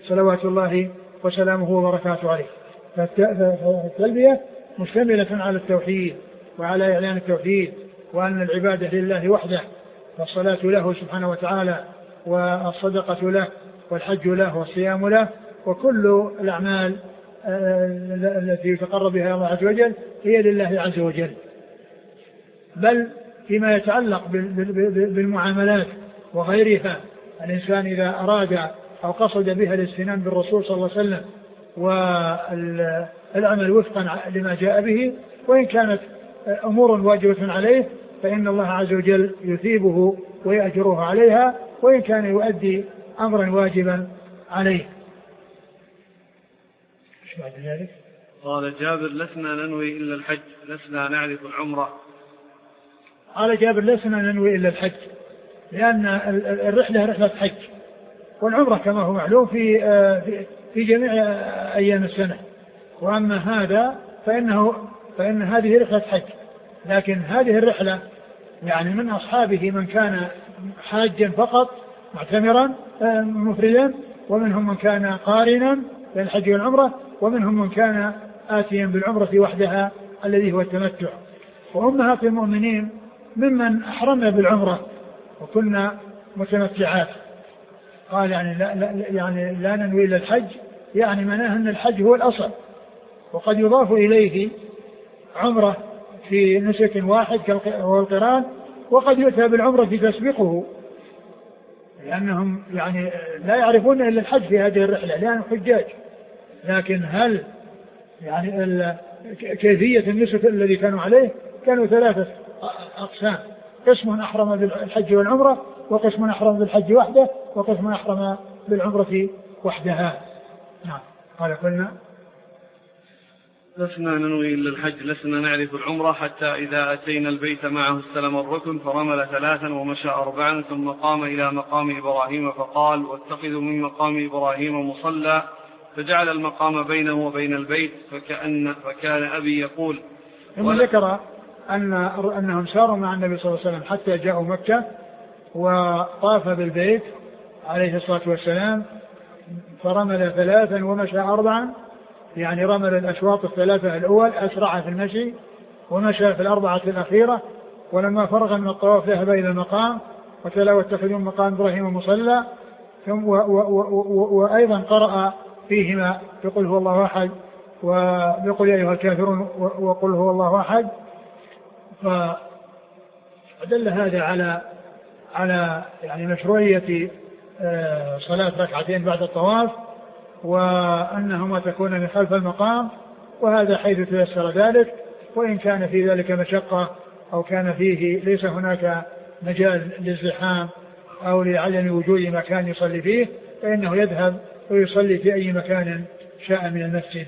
صلوات الله وسلامه وبركاته عليه. فالتلبية مشتملة على التوحيد وعلى إعلان التوحيد وأن العبادة لله وحده، والصلاة له سبحانه وتعالى، والصدقة له، والحج له، والصيام له، وكل الأعمال التي يتقرب بها الله عز وجل هي لله عز وجل. بل فيما يتعلق بالمعاملات وغيرها، الإنسان إذا أراد أو قصد بها الاستنان بالرسول صلى الله عليه وسلم والعمل وفقا لما جاء به، وإن كانت أمور واجبة عليه فإن الله عز وجل يثيبه ويأجره عليها، وإن كان يؤدي أمرا واجبا عليه. ايش بعد ذلك؟ قال جابر: لسنا ننوي إلا الحج، لسنا نعرف العمرة. قال جابر: لسنا ننوي إلا الحج، لأن الرحلة رحلة حج، والعمرة كما هو معلوم في في جميع أيام السنة، وأما هذا فإنه فإن هذه رحلة حج، لكن هذه الرحلة يعني من أصحابه من كان حاجا فقط معتمرا مفردا، ومنهم من كان قارنا بين الحج والعمرة، ومنهم من كان آتيا بالعمرة وحدها الذي هو التمتع. وأمهات المؤمنين ممن أحرمنا بالعمرة وكنا متمتعات. قال يعني لا, لا, يعني لا ننوي إلا الحج، يعني معناه أن الحج هو الأصل، وقد يضاف إليه عمرة في نسك واحد وهو القران، وقد يؤتى بالعمرة تسبقه، لأنهم يعني لا يعرفون إلا الحج في هذه الرحلة لأنهم حجاج. لكن هل يعني كيفية النسك الذي كانوا عليه؟ كانوا ثلاثة أقسام: قسم أحرم بالحج والعمرة، وقسم أحرم بالحج وحده، وقسم أحرم بالعمرة وحدها. نعم. قال: قلنا لسنا ننوي إلا الحج، لسنا نعرف العمرة، حتى إذا أتينا البيت معه استلم الركن فرمل ثلاثا ومشى أربعا، ثم قام إلى مقام إبراهيم فقال: واتخذوا من مقام إبراهيم مصلى، فجعل المقام بينه وبين البيت، فكأن فكان أبي يقول. ثم ذكر أن أنهم ساروا مع النبي صلى الله عليه وسلم حتى جاءوا مكة، وطاف بالبيت عليه الصلاة والسلام فرمل ثلاثا ومشى أربعا، يعني رمل الأشواط الثلاثة الأول أسرع في المشي، ومشى في الأربعة الأخيرة. ولما فرغ من الطواف ذهب إلى المقام وتلا: واتخذوا مقام إبراهيم مصلى، وأيضا قرأ فيهما بقل هو الله أحد وبقل يا أيها الكافرون وقل هو الله أحد. فدل هذا على على يعني مشروعية صلاة ركعتين بعد الطواف، وأنهما تكون من خلف المقام، وهذا حيث تيسر ذلك. وإن كان في ذلك مشقة أو كان فيه ليس هناك مجال للزحام أو لعدم وجود مكان يصلي فيه، فإنه يذهب ويصلي في أي مكان شاء من المسجد.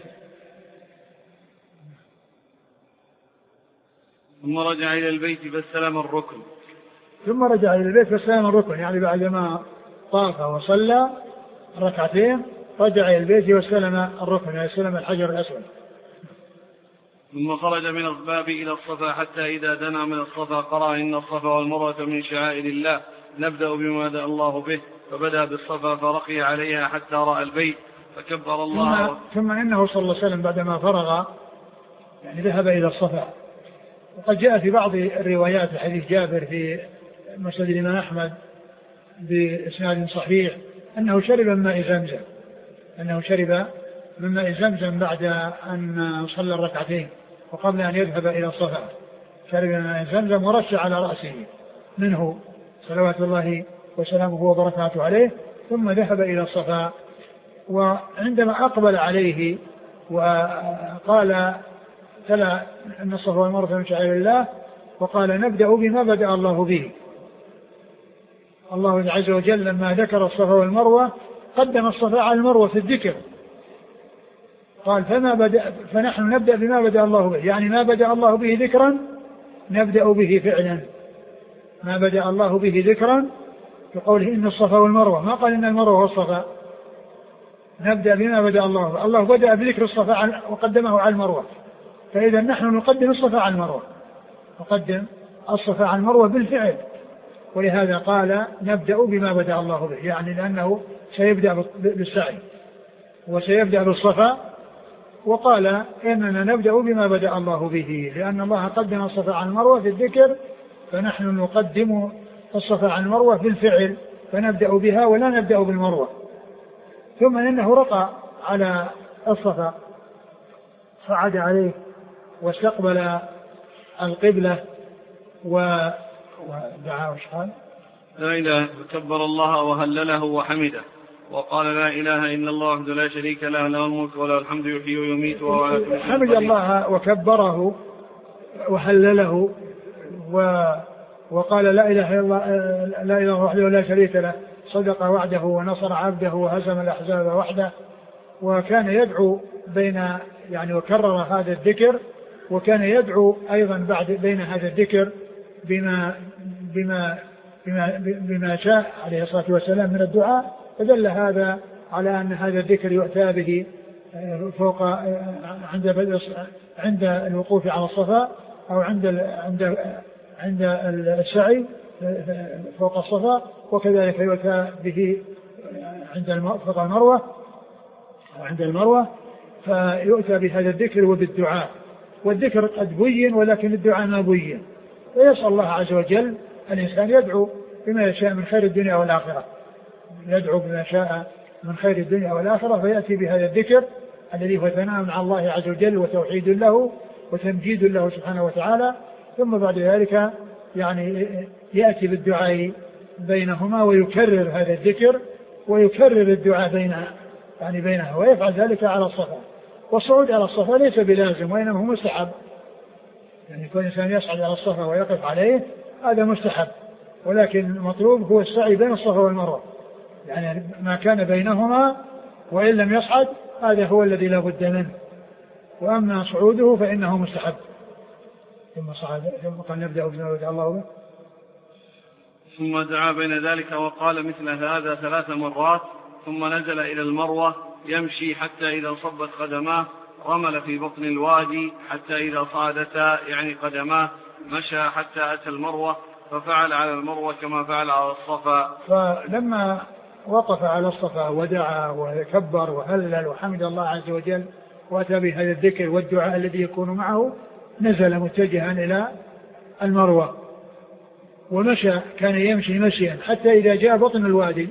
ثم رجع إلى البيت فاستلم الركن. ثم رجع إلى البيت فاستلم الركن، يعني بعدما طاف وصلى ركعتين رجع إلى البيت واستلم الركن، يعني استلم الحجر الأسود. ثم خرج من الباب إلى الصفا، حتى إذا دنا من الصفا قرأ: إن الصفا والمروة من شعائر الله، نبدأ بما بدأ الله به. فبدأ بالصفا فرقي عليها حتى رأى البيت فكبر الله. ثم, ثم إنه صلى الله عليه وسلم بعدما فرغ يعني ذهب إلى الصفا. وقد جاء في بعض الروايات حديث جابر في مسند الإمام أحمد بإسناد صحيح أنه شرب من ماء زمزم، أنه شرب من ماء زمزم بعد أن صلى الركعتين وقبل أن يذهب إلى الصفا، شرب من ماء زمزم ورش على رأسه منه صلوات الله وسلامه وبركاته عليه، ثم ذهب إلى الصفا. وعندما أقبل عليه وقال: تلا أن الصفا والمروة من شعائر الله، وقال: نبدأ بما بدأ الله به. الله عز وجل لما ذكر الصفا والمروة قدم الصفا على المروة في الذكر، قال: فما بدأ فنحن نبدأ بما بدأ الله به، يعني ما بدأ الله به ذكرا نبدأ به فعلا. ما بدأ الله به ذكرا بقوله إن الصفا والمروة، ما قال إن المروة والصفا. نبدأ بما بدأ الله، الله بدأ بذكر الصفا وقدمه على المروة، فإذا نحن نقدم الصفا على المروة، نقدم الصفا على المروة بالفعل. ولهذا قال: نبدأ بما بدأ الله به، يعني لأنه سيبدأ بالسعي. وسيبدأ بالصفا، وقال إننا نبدأ بما بدأ الله به، لأن الله قدم الصفا عن المروة في الذكر، فنحن نقدم الصفا عن المروة في الفعل، فنبدأ بها ولا نبدأ بالمروة. ثم إنه رقى على الصفا، صعد عليه واستقبل القبلة ودعا وشقال لا إله كبر الله وهلله وحمده، وقال لا إله إلا الله وحده لا شريك له له الملك وله الحمد يحيي ويميت وهو على كل شيء قدير. حمد الله وكبره وهلله وقال لا إله إلا الله لا إله وحده لا شريك له، صدق وعده ونصر عبده وهزم الأحزاب وحده. وكان يدعو بين يعني وكرر هذا الذكر، وكان يدعو أيضا بعد بين هذا الذكر بما بما بما, بما شاء عليه الصلاة والسلام من الدعاء، فدل هذا على أن هذا الذكر يؤتى به فوق عند عند الوقوف على الصفا أو عند عند عند السعي فوق الصفا، وكذلك يؤتى به عند فوق المروة أو عند المروة، فيؤتى بهذا الذكر وبالدعاء. والذكر قد بين ولكن الدعاء ما بين، ويسأل الله عز وجل الإنسان يدعو بما يشاء من خير الدنيا والآخرة، يدعو بما شاء من خير الدنيا والآخرة، فيأتي بهذا الذكر الذي هو ثناء على الله عز وجل وتوحيد له وتمجيد له سبحانه وتعالى. ثم بعد ذلك يعني يأتي بالدعاء بينهما ويكرر هذا الذكر ويكرر الدعاء بينها يعني بينها، ويفعل ذلك على الصفا. والصعود على الصفا ليس بلازم وإنما هو مستحب، يعني كل إنسان يصعد على الصفا ويقف عليه هذا مستحب، ولكن المطلوب هو السعي بين الصفا والمروة، يعني ما كان بينهما وإن لم يصعد هذا هو الذي لا بد منه، وأما صعوده فإنه مستحب. ثم صعد ثم قال نبدأ بما بدأ الله به، ثم دعا بين ذلك وقال مثل هذا ثلاث مرات، ثم نزل إلى المروة يمشي حتى إذا صبت قدماه رمل في بطن الوادي حتى إذا صعدتا يعني قدماه مشى حتى أتى المروة ففعل على المروة كما فعل على الصفا. فلما وقف على الصفا ودعا وكبر وهلل وحمد الله عز وجل وأتى بهذا الذكر والدعاء الذي يكون معه، نزل متجها إلى المروة ومشى، كان يمشي مشيا حتى إذا جاء بطن الوادي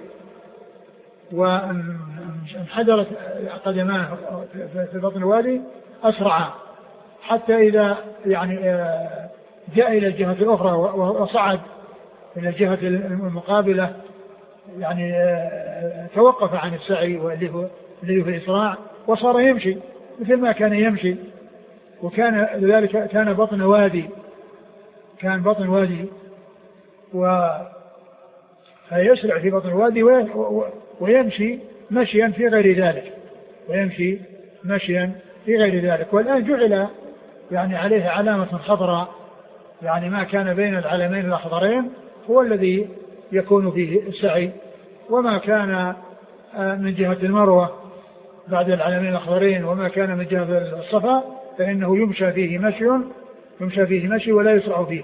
وانحدرت قدماه في بطن الوادي أسرع حتى إذا يعني جاء إلى الجهة الأخرى وصعد إلى الجهة المقابلة، يعني توقف عن السعي واللي هو اللي هو الإسراع وصار يمشي مثل ما كان يمشي. وكان ذلك كان بطن وادي كان بطن وادي و فيسرع في بطن الوادي ويمشي مشيا في غير ذلك ويمشي مشيا في غير ذلك. والآن جعل يعني عليه علامة خضراء، يعني ما كان بين العلمين الأخضرين هو الذي يكون فيه السعي، وما كان من جهة المروة بعد العلمين الأخضرين وما كان من جهة الصفا فإنه يمشى فيه مشي يمشى فيه مشي ولا يسرع فيه.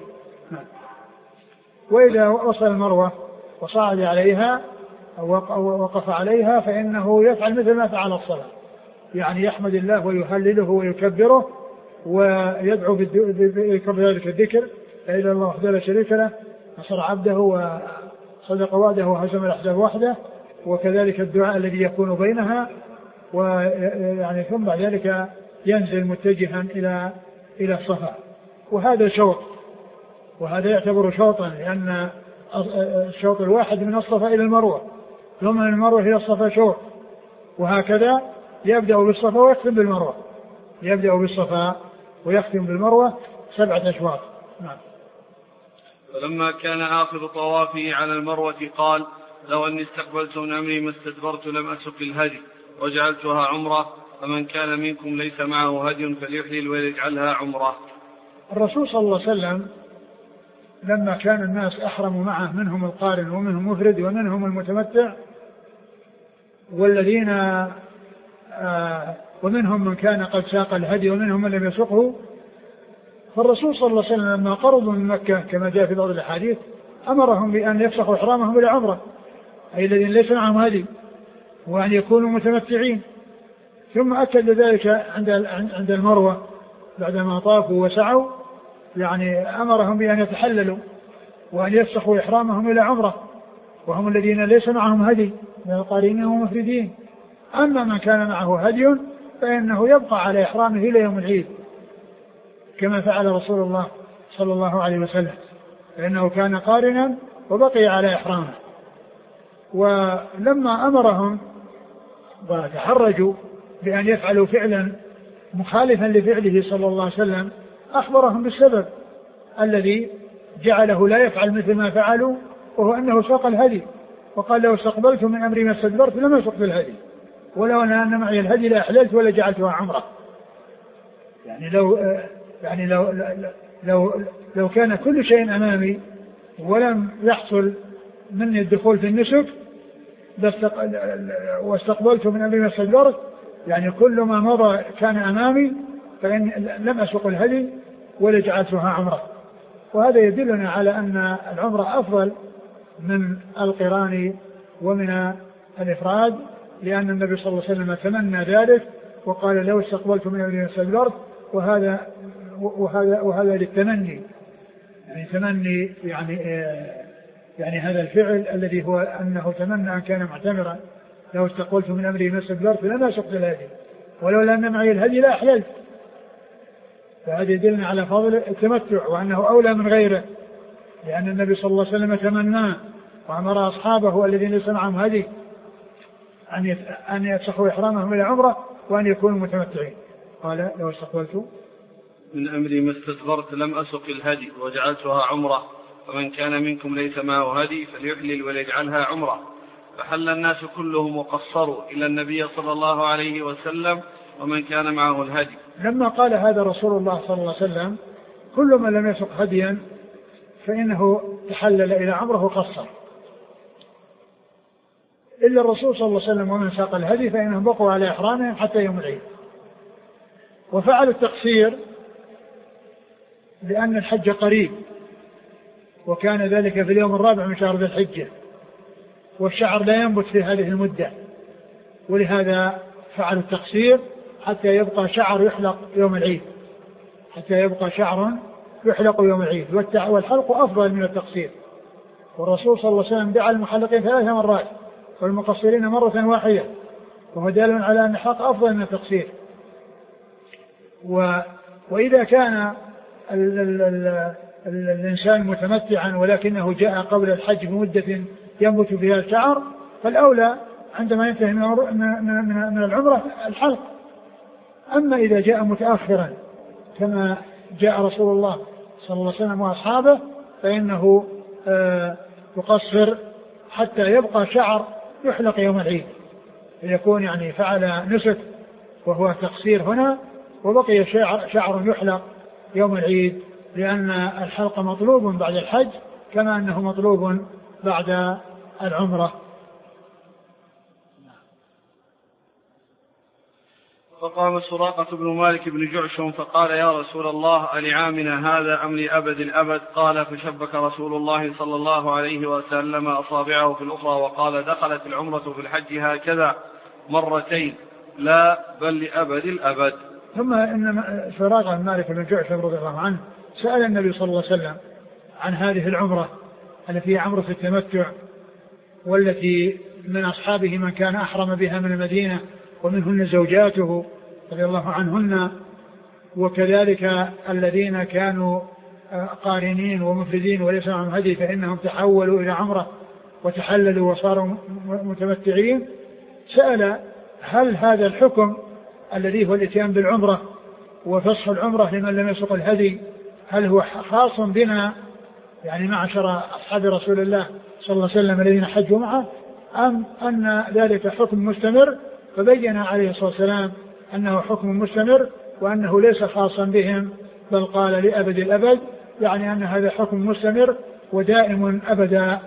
وإذا وصل المروة وصعد عليها أو وقف عليها فإنه يفعل مثل ما فعل الصلاة، يعني يحمد الله ويهلله ويكبره ويدعو بذلك الذكر لا إله إلا الله وحده لا شريك له نصر عبده وصدق وعده وهزم الأحزاب وحده، وكذلك الدعاء الذي يكون بينها. ويعني ثم بعد ذلك ينزل متجها إلى إلى الصفا، وهذا شوط وهذا يعتبر شوطا، لأن الشوط الواحد من الصفا إلى المروة ثم من المروة إلى الصفا شوط، وهكذا يبدأ بالصفا ويختم بالمروة يبدأ بالصفا ويختم بالمروة سبعة أشواط. نعم. فلما كان آخر طوافه على المروة قال لو أني استقبلت من أمري ما استدبرت لم أسق الهدي وجعلتها عمرة، فمن كان منكم ليس معه هدي فليحلل وليجعلها عمرة. الرسول صلى الله عليه وسلم لما كان الناس أحرموا معه منهم القارن ومنهم مفرد ومنهم المتمتع والذين آه ومنهم من كان قد ساق الهدي ومنهم من لم يسقه، فالرسول صلى الله عليه وسلم لما قربوا من مكة كما جاء في بعض الأحاديث أمرهم بأن يفسخوا إحرامهم إلى عمرة، أي الذين ليس معهم هدي، وأن يكونوا متمتعين ثم أكد ذلك عند عند المروة بعدما طافوا وسعوا، يعني أمرهم بأن يتحللوا وأن يفسخوا إحرامهم إلى عمرة، وهم الذين ليس معهم هدي من القارنين والمفردين. أما من كان معه هدي فإنه يبقى على إحرامه إلى يوم العيد كما فعل رسول الله صلى الله عليه وسلم، فإنه كان قارنا وبقي على إحرامه. ولما أمرهم وتحرجوا بأن يفعلوا فعلا مخالفا لفعله صلى الله عليه وسلم أخبرهم بالسبب الذي جعله لا يفعل مثل ما فعلوا، وهو أنه ساق الهدي، وقال لو استقبلت من أمري ما استدبرت لما سقت الهدي ولو أن معي الهدي لأحللت ولا جعلتها عمرة. يعني لو يعني لو لو لو كان كل شيء أمامي ولم يحصل مني الدخول في النسك واستقبلت من أمري ما استدبرت، يعني كل ما مضى كان أمامي فإن لم أسق الهدي ولا جعلتها عمرة. وهذا يدلنا على أن العمرة أفضل من القران ومن الإفراد، لأن النبي صلى الله عليه وسلم تمنى ذلك وقال لو استقبلت من أمري ما استدبرت، وهذا وهذا وهذا للتمني، يعني تمني يعني يعني هذا الفعل الذي هو أنه تمنى أن كان معتمرا لو استقبلت من أمري ما استدبرت لما سقت الهدي ولولا أن معي الهدي لا أحللت. فهذا يدلنا على فضل التمتع وأنه أولى من غيره، لأن النبي صلى الله عليه وسلم تمناه وأمر أصحابه الذين ليس معهم هدي أن يفسخوا إحرامهم إلى عمرة وأن يكونوا متمتعين. قال لو استقبلت من أمري ما استدبرت لم أسق الهدي وجعلتها عمرة، ومن كان منكم ليس معه هدي فليحلل وليجعلها عمرة. فحل الناس كلهم وقصروا إلى النبي صلى الله عليه وسلم ومن كان معه الهدي. لما قال هذا رسول الله صلى الله عليه وسلم كل من لم يسق هديا فإنه تحلل إلى عمره وقصر، إلا الرسول صلى الله عليه وسلم ومن ساق الهدي فإنهم بقوا على إحرامهم حتى يوم العيد. وفعل التقصير لأن الحج قريب، وكان ذلك في اليوم الرابع من شهر ذي الحجة، والشعر لا ينبت في هذه المدة، ولهذا فعل التقصير حتى يبقى شعر يحلق يوم العيد، حتى يبقى شعر يحلق يوم العيد. والحلق أفضل من التقصير، والرسول صلى الله عليه وسلم دعا المحلقين ثلاث مرات والمقصرين مرة واحدة، وهو دال على أن الحلق أفضل من التقصير. و وإذا كان ال ال ال ال الإنسان متمتعا ولكنه جاء قبل الحج بمدة ينبت فيها الشعر، فالأولى عندما ينتهي من من العمرة الحلق. أما إذا جاء متأخرا كما جاء رسول الله صلى الله عليه وسلم وأصحابه فإنه آه يقصر حتى يبقى شعر يحلق يوم العيد، يكون يعني فعل نسك وهو تقصير هنا، وبقي شعر, شعر يحلق يوم العيد، لأن الحلق مطلوب بعد الحج كما أنه مطلوب بعد العمرة. فقام سراقة بن مالك بن جعشم فقال يا رسول الله ألعامنا هذا أم لأبد الأبد؟ قال فشبك رسول الله صلى الله عليه وسلم أصابعه في الأخرى وقال دخلت العمرة في الحج هكذا مرتين لا بل لأبد الأبد. ثم إن سراقة بن مالك بن جعشم رضي الله عنه سأل النبي صلى الله عليه وسلم عن هذه العمرة التي هي عمرة التمتع، والتي من أصحابه من كان أحرم بها من المدينة ومنهن زوجاته رضي الله عنهن، وكذلك الذين كانوا قارنين ومفردين وليس معهم هدي فإنهم تحولوا إلى عمرة وتحللوا وصاروا متمتعين. سأل هل هذا الحكم الذي هو الاتيان بالعمرة وفسخ العمرة لمن لم يسق الهدي هل هو خاص بنا يعني معشر أصحاب رسول الله صلى الله عليه وسلم الذين حجوا معه، أم أن ذلك حكم مستمر؟ فبين عليه الصلاة والسلام أنه حكم مستمر وأنه ليس خاصا بهم، بل قال لأبد الأبد، يعني أن هذا حكم مستمر ودائم أبدا.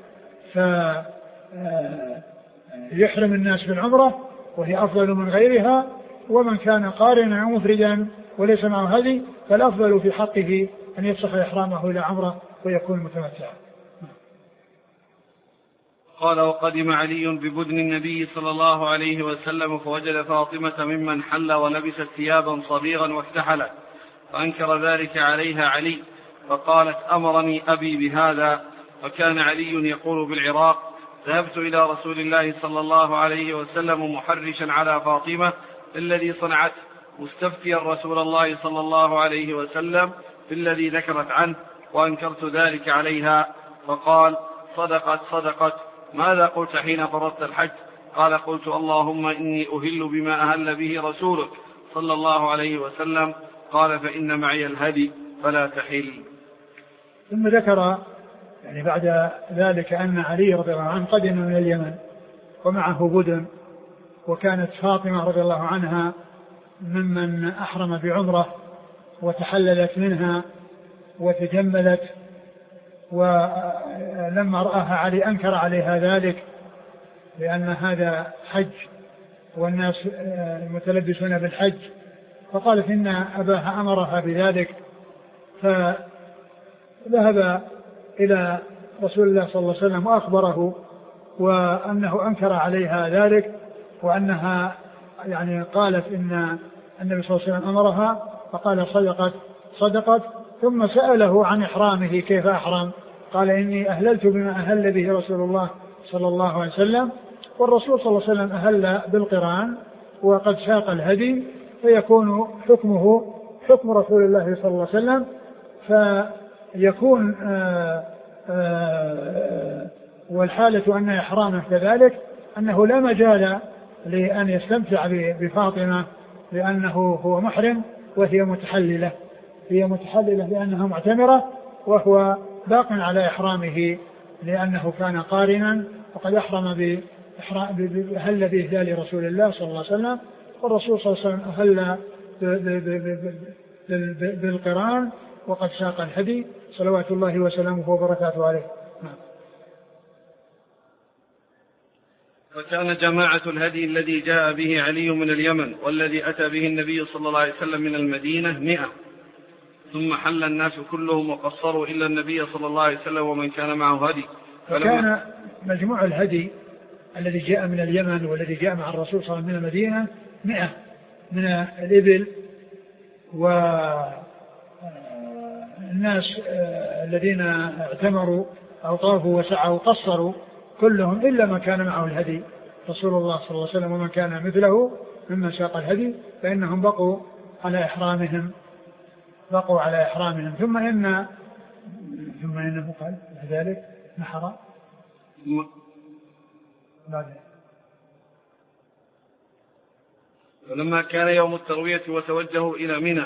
فيحرم الناس بالعمرة وهي أفضل من غيرها، ومن كان قارنا مفردا وليس معه هدي فالأفضل في حقه أن يفسخ إحرامه إلى عمرة ويكون متمتعا. قال: وقدم علي ببدن النبي صلى الله عليه وسلم فوجد فاطمة ممن حل ولبست ثيابا صبيغا واكتحلت، فأنكر ذلك عليها علي، فقالت: أمرني أبي بهذا. وكان علي يقول بالعراق: ذهبت إلى رسول الله صلى الله عليه وسلم محرشا على فاطمة الذي صنعته، مستفتيا رسول الله صلى الله عليه وسلم بالذي ذكرت عنه، وأنكرت ذلك عليها. فقال: صدقت صدقت. ماذا قلت حين فرضت الحج؟ قال: قلت: اللهم إني أهل بما أهل به رسولك صلى الله عليه وسلم. قال: فإن معي الهدي فلا تحل. ثم ذكر يعني بعد ذلك أن علي رضي الله عنه قدم من اليمن ومعه بدن، وكانت فاطمة رضي الله عنها ممن أحرم بعمرة وتحللت منها وتجملت، ولما رآها علي أنكر عليها ذلك لأن هذا حج والناس متلبسون بالحج، فقالت إن أباها أمرها بذلك، فذهب إلى رسول الله صلى الله عليه وسلم وأخبره وأنه أنكر عليها ذلك، وأنها يعني قالت إن النبي صلى الله عليه وسلم أمرها، فقال: صدقت صدقت. ثم سأله عن إحرامه كيف أحرم، قال: إني أهللت بما أهل به رسول الله صلى الله عليه وسلم، والرسول صلى الله عليه وسلم أهل بالقران وقد ساق الهدي، فيكون حكمه حكم رسول الله صلى الله عليه وسلم، فيكون آآ آآ والحالة أن إحرامه كذلك أنه لا مجال لأن يستمتع بفاطمة لأنه هو محرم وهي متحللة، هي متحللة لأنها معتمرة، وهو باق على إحرامه لأنه كان قارنا وقد أحرم بأهل بإهلال رسول الله صلى الله عليه وسلم، والرسول صلى الله عليه وسلم أهل بالقران وقد ساق الهدي صلوات الله وسلامه وبركاته عليه. وكان جماعة الهدي الذي جاء به علي من اليمن والذي أتى به النبي صلى الله عليه وسلم من المدينة مئة، ثم حل الناس كلهم وقصروا إلا النبي صلى الله عليه وسلم ومن كان معه هدي. فكان مجموع الهدي الذي جاء من اليمن والذي جاء مع الرسول صلى الله عليه وسلم من المدينة مئة من الإبل، والناس الذين اعتمروا أو طافوا وسعوا قصروا كلهم إلا من كان معه الهدي رسول الله صلى الله عليه وسلم ومن كان مثله ممن ساق الهدي، فإنهم بقوا على إحرامهم بقوا على إحرامهم ثم إن ثم إنه قال ذلك نحر بعد. ولما كان يوم التروية وتوجهوا إلى منى.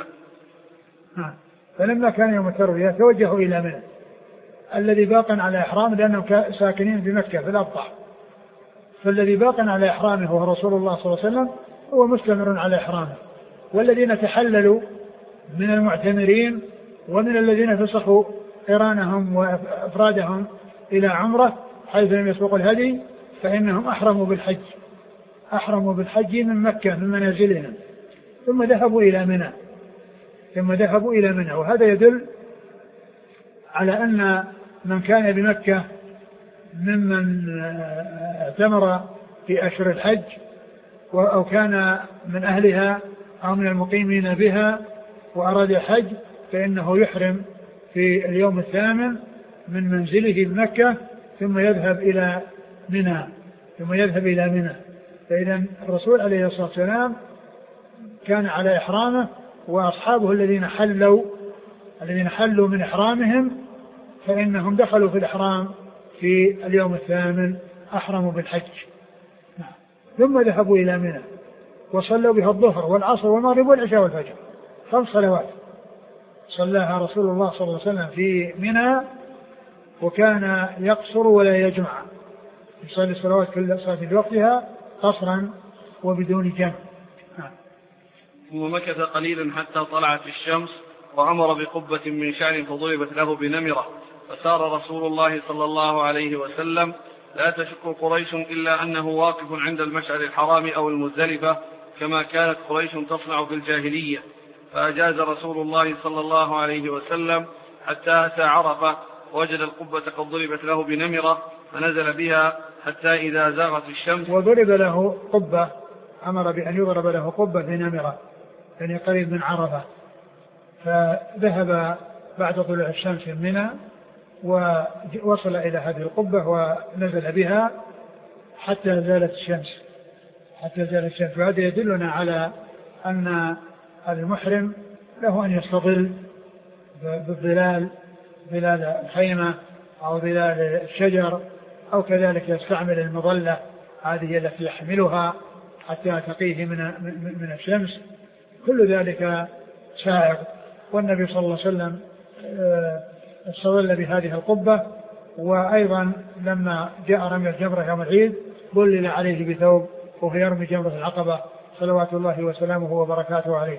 فلما كان يوم التروية توجهوا إلى منى الذي باق على إحرام لأنهم ساكنين بمكة في الأبطح، فالذي باق على إحرامه هو رسول الله صلى الله عليه وسلم هو مستمر على إحرامه، والذين تحللوا من المعتمرين ومن الذين فسخوا قرانهم وأفرادهم إلى عمرة حيث لم يسبقوا الهدي فإنهم أحرموا بالحج أحرموا بالحج من مكة من منازلهم، ثم ذهبوا إلى منى ثم ذهبوا إلى منى وهذا يدل على أن من كان بمكة ممن اعتمر في أشهر الحج أو كان من أهلها أو من المقيمين بها وأراد الحج فإنه يحرم في اليوم الثامن من منزله بمكة ثم يذهب إلى منى ثم يذهب إلى منى. فإذا الرسول عليه الصلاة والسلام كان على إحرامه، وأصحابه الذين حلوا الذين حلوا من إحرامهم فإنهم دخلوا في الإحرام في اليوم الثامن أحرموا بالحج. ثم ذهبوا إلى منى وصلوا بها الظهر والعصر والمغرب والعشاء والفجر، خمس صلوات صلاها رسول الله صلى الله عليه وسلم في منى، وكان يقصر ولا يجمع، يصلي الصلوات كل صلاة بوقتها قصرا وبدون جمع. ثم مكث قليلا حتى طلعت الشمس وأمر بقبة من شعر فضربت له بنمرة، فسار رسول الله صلى الله عليه وسلم لا تشك قريش إلا أنه واقف عند المشعر الحرام أو المزدلفة كما كانت قريش تصنع في الجاهلية، فأجاز رسول الله صلى الله عليه وسلم حتى أتى عرفة ووجد القبة قد ضربت له بنمرة فنزل بها حتى إذا زاغت الشمس. وضرب له قبة، أمر بأن يضرب له قبة بنمرة يعني قريب من عرفة، فذهب بعد طلوع الشمس من منى ووصل إلى هذه القبة ونزل بها حتى زالت الشمس حتى زالت الشمس. وهذا يدلنا على أن المحرم له أن يستظل بالظلال، ظلال الخيمة أو ظلال الشجر، أو كذلك يستعمل المظلة هذه التي يحملها حتى تقيه من من الشمس. كل ذلك سائغ. والنبي صلى الله عليه وسلم استظل بهذه القبة. وأيضا لما جاء رمي الجمرة يوم العيد ظلل عليه بثوب وهو يرمي جمرة العقبة صلوات الله وسلامه وبركاته عليه.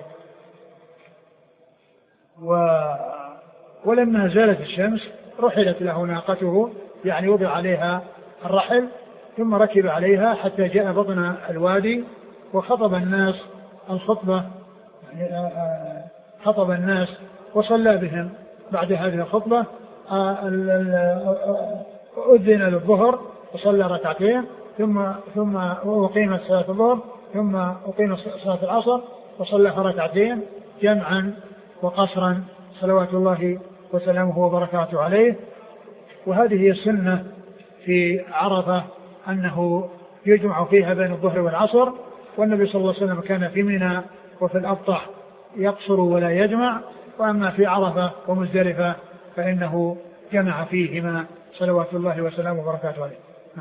و ولما زالت الشمس رحلت له ناقته، يعني وضع عليها الرحل ثم ركب عليها حتى جاء بطن الوادي وخطب الناس الخطبة، خطب الناس وصلى بهم. بعد هذه الخطبة أذن للظهر وصلى ركعتين ثم ثم أقيمت صلاة الظهر ثم أقيمت صلاة العصر وصلى ركعتين جمعا وقصرا صلوات الله وسلامه وبركاته عليه. وهذه هي السنة في عرفة أنه يجمع فيها بين الظهر والعصر. والنبي صلى الله عليه وسلم كان في منى وفي الأبطح يقصر ولا يجمع، وأما في عرفة ومزدلفة فإنه جمع فيهما صلوات الله وسلامه وبركاته عليه.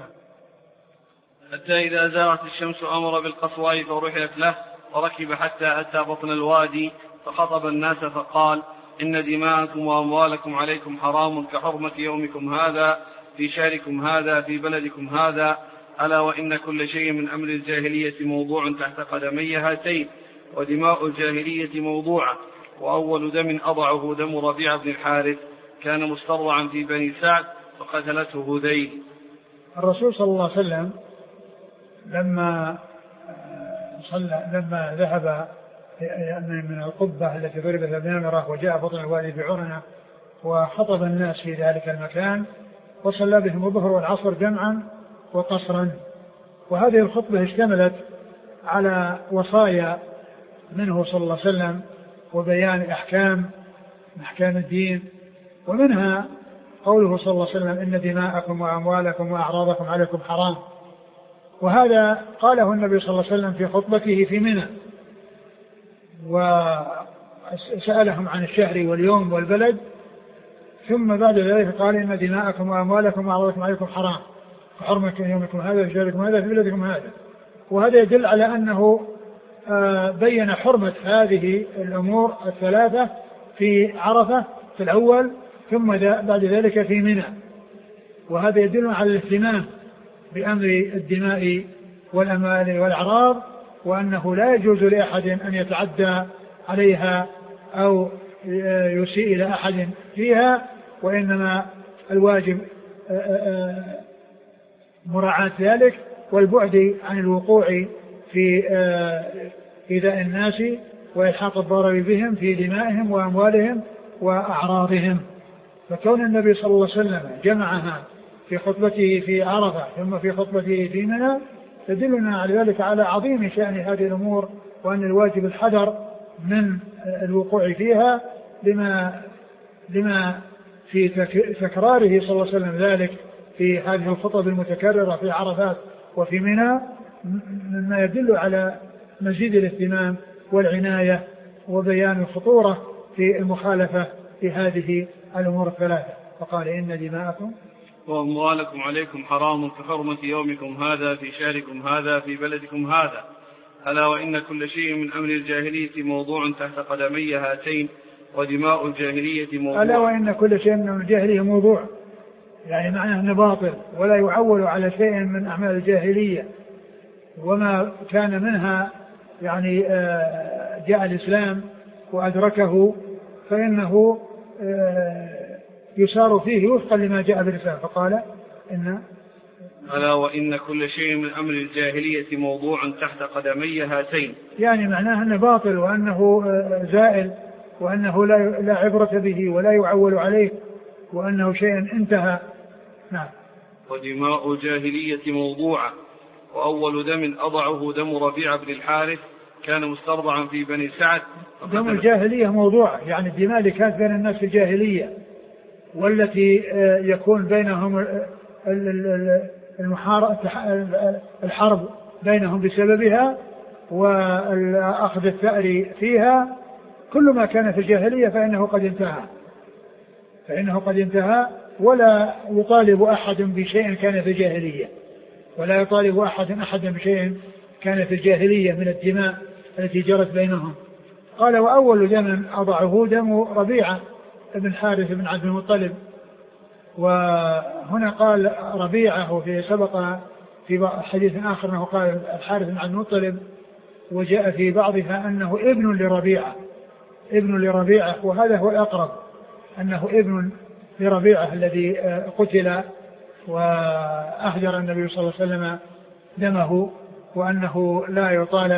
حتى إذا زاغت الشمس أمر بالقصواء فرحلت له وركب حتى أتى بطن الوادي فخطب الناس فقال: إن دماءكم وأموالكم عليكم حرام كحرمة يومكم هذا في شهركم هذا في بلدكم هذا، ألا وإن كل شيء من أمر الجاهلية موضوع تحت قدمي هاتين، ودماء الجاهلية موضوعة، وأول دم أضعه دم ربيع بن الحارث كان مسترضعا في بني سعد فقتلته هذيل. الرسول صلى الله عليه وسلم لما صلى لما ذهب من القبة التي ضربت بنمرة وجاء بطن الوادي بعرنة وخطب الناس في ذلك المكان وصلى بهم الظهر والعصر جمعا وقصرا. وهذه الخطبة اشتملت على وصايا منه صلى الله عليه وسلم وبيان أحكام أحكام الدين، ومنها قوله صلى الله عليه وسلم: إن دماءكم وأموالكم وأعراضكم عليكم حرام. وهذا قاله النبي صلى الله عليه وسلم في خطبته في منى، وسألهم عن الشهر واليوم والبلد، ثم بعد ذلك قال: إن دماءكم وأموالكم وأعراضكم عليكم حرام كحرمة يومكم هذا في شهركم هذا في بلدكم هذا. وهذا يدل على أنه بين حرمة هذه الأمور الثلاثة في عرفة في الأول، ثم بعد ذلك في منى. وهذا يدل على الاهتمام بأمر الدماء والأموال والأعراض، وأنه لا يجوز لأحد أن يتعدى عليها أو يسيء إلى أحد فيها، وإنما الواجب مراعاة ذلك والبعد عن الوقوع في إيذاء الناس وإلحاق الضرر بهم في دمائهم وأموالهم وأعراضهم. فكون النبي صلى الله عليه وسلم جمعها في خطبته في عرفة ثم في خطبته في منى يدلنا على ذلك على عظيم شأن هذه الأمور، وأن الواجب الحذر من الوقوع فيها لما لما في تكراره صلى الله عليه وسلم ذلك في هذه الخطب المتكررة في عرفات وفي منى، مما يدل على مزيد الاهتمام والعناية وبيان الخطورة في المخالفة في هذه الأمور الثلاثة. فقال: إن دماءكم وأموالكم عليكم حرام كحرمة يومكم هذا في شهركم هذا في بلدكم هذا، ألا وإن كل شيء من أمر الجاهلية موضوع تحت قدمي هاتين، ودماء الجاهلية موضوع. ألا وإن كل شيء من الجاهلية موضوع، يعني معناه أنه باطل ولا يعول على شيء من أعمال الجاهلية، وما كان منها يعني جاء الإسلام وأدركه فإنه يسار فيه وفقا لما جاء بالإسلام. فقال: إن ألا وإن كل شيء من أمر الجاهلية موضوع تحت قدمي هاتين، يعني معناه أنه باطل وأنه زائل وأنه لا عبرة به ولا يعول عليه وأنه شيء انتهى. نعم. ودماء الجاهلية موضوعة، وأول دم أضعه دم ربيعة بن الحارث كان مسترضعا في بني سعد. دم الجاهلية موضوعة يعني الدماء اللي كانت بين الناس في الجاهلية والتي يكون بينهم الحرب بينهم بسببها وأخذ الثأر فيها، كل ما كان في الجاهلية فإنه قد انتهى فإنه قد انتهى ولا يطالب أحد بشيء كان في الجاهلية ولا يطالب أحد أحد بشيء كان في الجاهلية من الدماء التي جرت بينهم. قال وأول دم أضعه دم ربيعة بن حارث بن عبد المطلب. وهنا قال ربيعة، وفي سبق في حديث آخر أنه قال الحارث بن عبد المطلب، وجاء في بعضها أنه ابن لربيعة ابن لربيعة وهذا هو الأقرب، أنه ابن لربيعة الذي قتل وأهدر النبي صلى الله عليه وسلم دمه، وأنه لا يطالب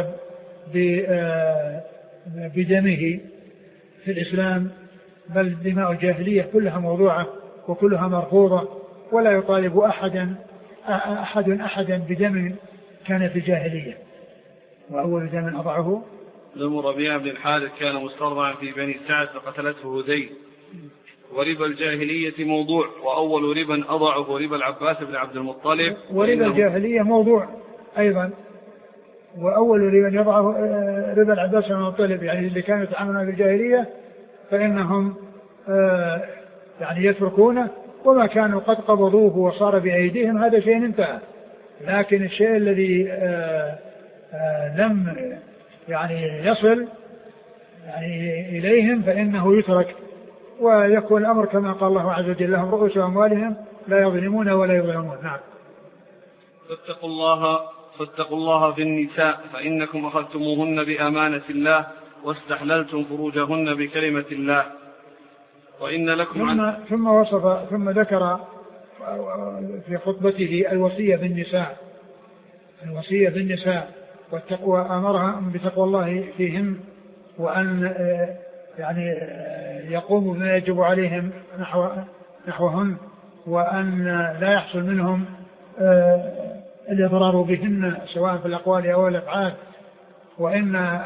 بدمه في الإسلام، بل دماء الجاهلية كلها موضوعة وكلها مرفوضة، ولا يطالب أحدا أحد أحدا بدم كان في الجاهلية. وأول دم أضعه دم ربيعة بن الحارث كان مسترضعا في بني سعد فقتلته هذيل. وربا الجاهلية موضوع، وأول ربا أضعه ربا العباس بن عبد المطلب. وربا الجاهلية موضوع أيضا، وأول ربا يضعه ربا العباس بن المطلب، يعني اللي كانوا يتعاملون بالجاهلية فإنهم يعني يتركونه، وما كانوا قد قبضوه وصار بأيديهم هذا شيء انتهى. لكن الشيء الذي آآ آآ لم يعني يصل يعني إليهم فإنه يترك، ويكون الأمر كما قال الله عز وجل لهم رؤوس أموالهم لا يظلمون ولا يظلمون. نعم. فاتقوا الله فاتقوا الله في النساء فإنكم أخذتموهن بأمانة الله واستحللتم فروجهن بكلمة الله. وإن لكم ثم, عن... ثم وصف ثم ذكر في خطبته الوصية بالنساء الوصية بالنساء والتقوى، أمرها بتقوى الله فيهم، وأن يعني يقوموا بما يجب عليهم نحو نحوهن، وأن لا يحصل منهم الإضرار بهن سواء في الأقوال أو الأفعال. وإن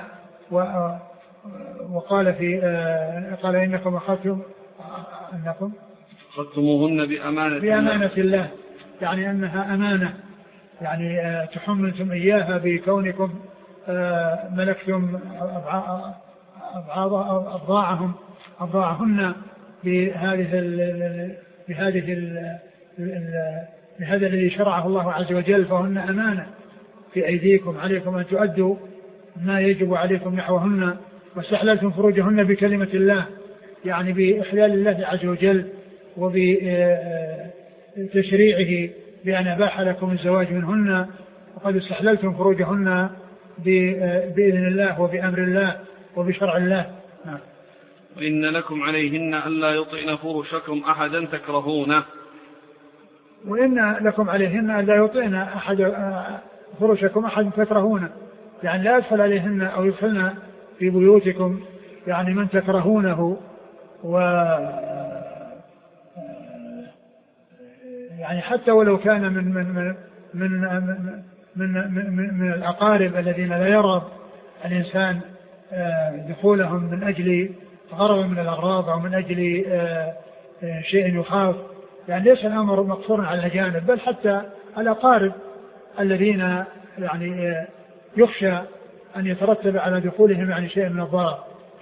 وقال في قال إنكم أخذتم أنكم أخذتموهن بأمانة, بأمانة الله، يعني أنها أمانة، يعني تحملتم إياها بكونكم ملكتم أبضاعهم أبضاعهن بهذه بهذه بهذا الذي شرعه الله عز وجل، فهن أمانة في أيديكم، عليكم أن تؤدوا ما يجب عليكم نحوهن. واستحللتم فروجهن بكلمة الله، يعني بإحلال الله عز وجل وبتشريعه بأن أباح لكم الزواج منهن، وقد استحللتم فروجهن بإذن الله وبأمر الله وبشرع الله. نعم. وإن لكم عليهن ألا يطئن فرشكم أحدا تكرهونه. وإن لكم عليهن ألا يطئن أحد فرشكم أحد تكرهونه، يعني لا يدخل عليهن أو يدخلن في بيوتكم يعني من تكرهونه، و يعني حتى ولو كان من من من من من, من, من, من الأقارب الذين لا يرى الإنسان دخولهم من أجل غرض من الأغراض أو من أجل شيء يخاف، يعني ليس الأمر مقصورا على الأجانب، بل حتى الأقارب الذين يعني يخشى أن يترتب على دخولهم يعني شيء من الضرر.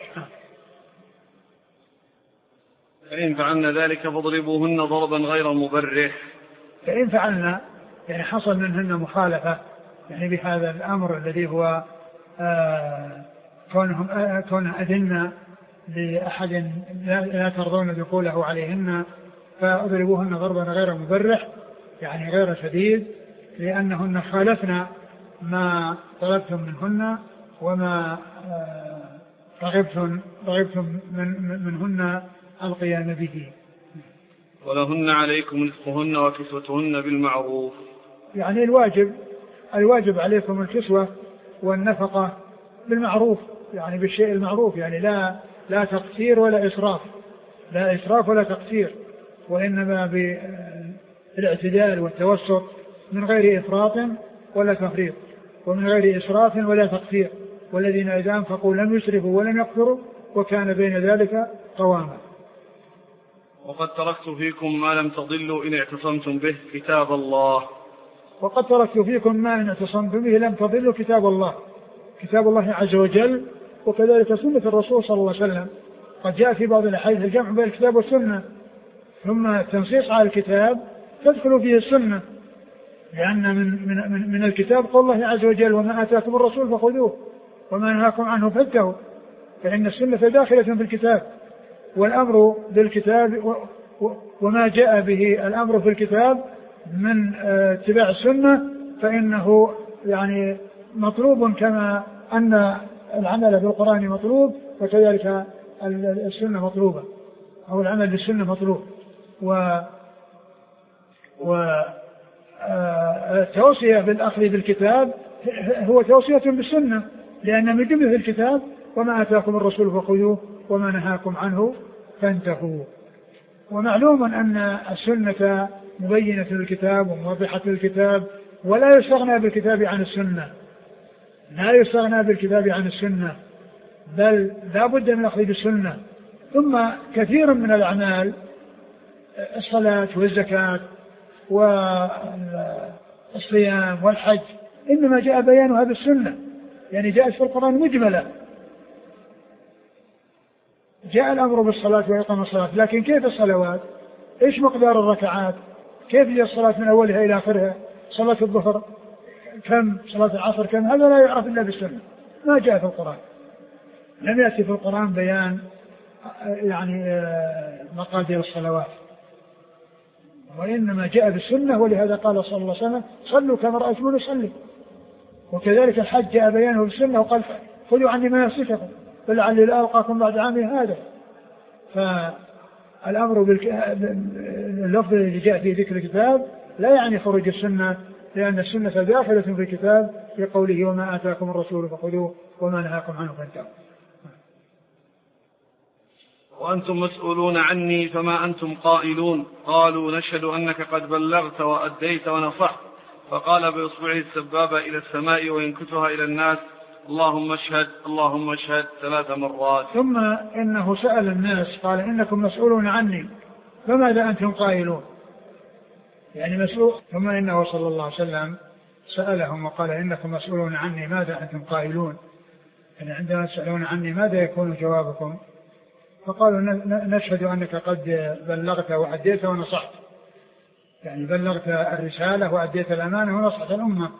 فإن فعلنا ذلك فاضربوهن ضربا غير مبرح. فإن فعلنا يعني حصل منهن مخالفة يعني بهذا الأمر الذي هو آه كونهم آه كون أذن لأحد لا ترضون دخوله عليهن، فاضربوهن ضربا غير مبرح يعني غير شديد، لأنهن خالفنا ما طلبتم منهن وما آه رغبتم رغبتم من منهن القيام به. ولهن عليكم رزقهن وكسوتهن بالمعروف، يعني الواجب الواجب عليكم الكسوة والنفقة بالمعروف، يعني بالشيء المعروف، يعني لا لا تقصير ولا إسراف، لا إسراف ولا تقصير، وإنما بالاعتدال والتوسط من غير إفراط ولا تفريط، ومن غير إسراف ولا تقصير، والذين إذا أنفقوا لم يسرفوا ولم يقتروا وكان بين ذلك قواما. وقد تركت فيكم ما لم تضلوا إن اعتصمتم به كتاب الله. وقد تركت فيكم ما إن اعتصمتم به لم تضلوا كتاب الله، كتاب الله عز وجل، وكذلك سنة الرسول صلى الله عليه وسلم. قد جاء في بعض الأحاديث الجمع بين الكتاب والسنة، ثم التنصيص على الكتاب تدخل فيه السنة، لأن من, من, من, من الكتاب قول الله عز وجل وما آتاكم الرسول فخذوه وما نهاكم عنه فانتهوا، فإن السنة داخلة في الكتاب، والأمر بالكتاب و و وما جاء به الأمر في الكتاب من اتباع السنة فإنه يعني مطلوب، كما أن العمل بالقرآن مطلوب وكذلك السنة مطلوبة، أو العمل بالسنة مطلوب. و والتوصية بالأخذ بالكتاب هو توصية بالسنة، لأن من جملة الكتاب وما آتاكم الرسول فخذوه وما نهاكم عنه فانتهوا. ومعلوم أن السنة مبينة للكتاب وموضحة للكتاب، ولا يستغنى بالكتاب عن السنة، لا يستغنى بالكتاب عن السنة، بل لا بد من الأخذ بالسنة. ثم كثير من الأعمال الصلاة والزكاة والصيام والحج إنما جاء بيانها بالسنة، يعني جاءت في القرآن مجملة. جاء الأمر بالصلاة وإقام الصلاة، لكن كيف الصلوات؟ إيش مقدار الركعات؟ كيف هي الصلاة من أولها إلى آخرها؟ صلاة الظهر كم؟ صلاة العصر كم؟ هذا لا يعرف إلا بالسنة، ما جاء في القرآن. لم يأتي في القرآن بيان يعني مقادير الصلوات، وإنما جاء بالسنة، ولهذا قال صلى الله عليه وسلم صلوا كما رأيتموني أصلي. وكذلك الحج جاء بيانه بالسنة وقال خذوا عني مناسككم فلعلي لا ألقاكم بعد عامي هذا. فالأمر باللفظ اللي جاء في ذكر الكتاب لا يعني خروج السنة، لأن السنة داخلة في الكتاب في قوله وما آتاكم الرسول فخذوه وما نهاكم عنه فانتهوا. وأنتم مسؤولون عني فما أنتم قائلون؟ قالوا نشهد أنك قد بلغت وأديت ونصحت. فقال بإصبعه السبابة إلى السماء وينكتها إلى الناس اللهم اشهد اللهم اشهد ثلاث مرات. ثم إنه سأل الناس قال إنكم مسؤولون عني فماذا أنتم قائلون؟ يعني مسؤول. ثم إنه صلى الله عليه وسلم سألهم وقال إنكم مسؤولون عني ماذا أنتم قائلون؟ يعني عندما تسألون عني ماذا يكون جوابكم؟ فقالوا نشهد أنك قد بلغت وأديت ونصحت، يعني بلغت الرسالة وأديت الأمانة ونصحت الأمة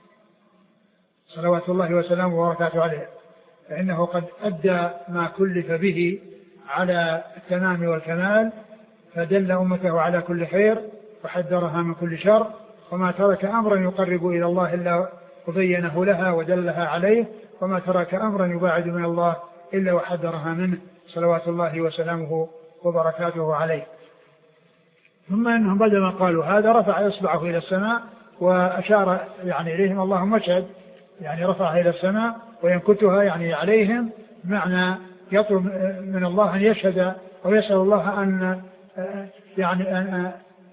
صلوات الله وسلامه وبركاته عليه، فإنه قد أدى ما كلف به على التمام والكمال، فدل أمته على كل خير وحذرها من كل شر، وما ترك أمرا يقرب إلى الله إلا وبينه لها ودلها عليه، وما ترك أمرا يباعد من الله إلا وحذرها منه صلوات الله وسلامه وبركاته عليه. ثم أنهم بعدما قالوا هذا رفع إصبعه إلى السماء وأشار يعني إليهم اللهم اشهد، يعني رفعها إلى السماء وينكتها يعني عليهم، معنى يطلب من الله أن يشهد ويسأل الله أن يعني أن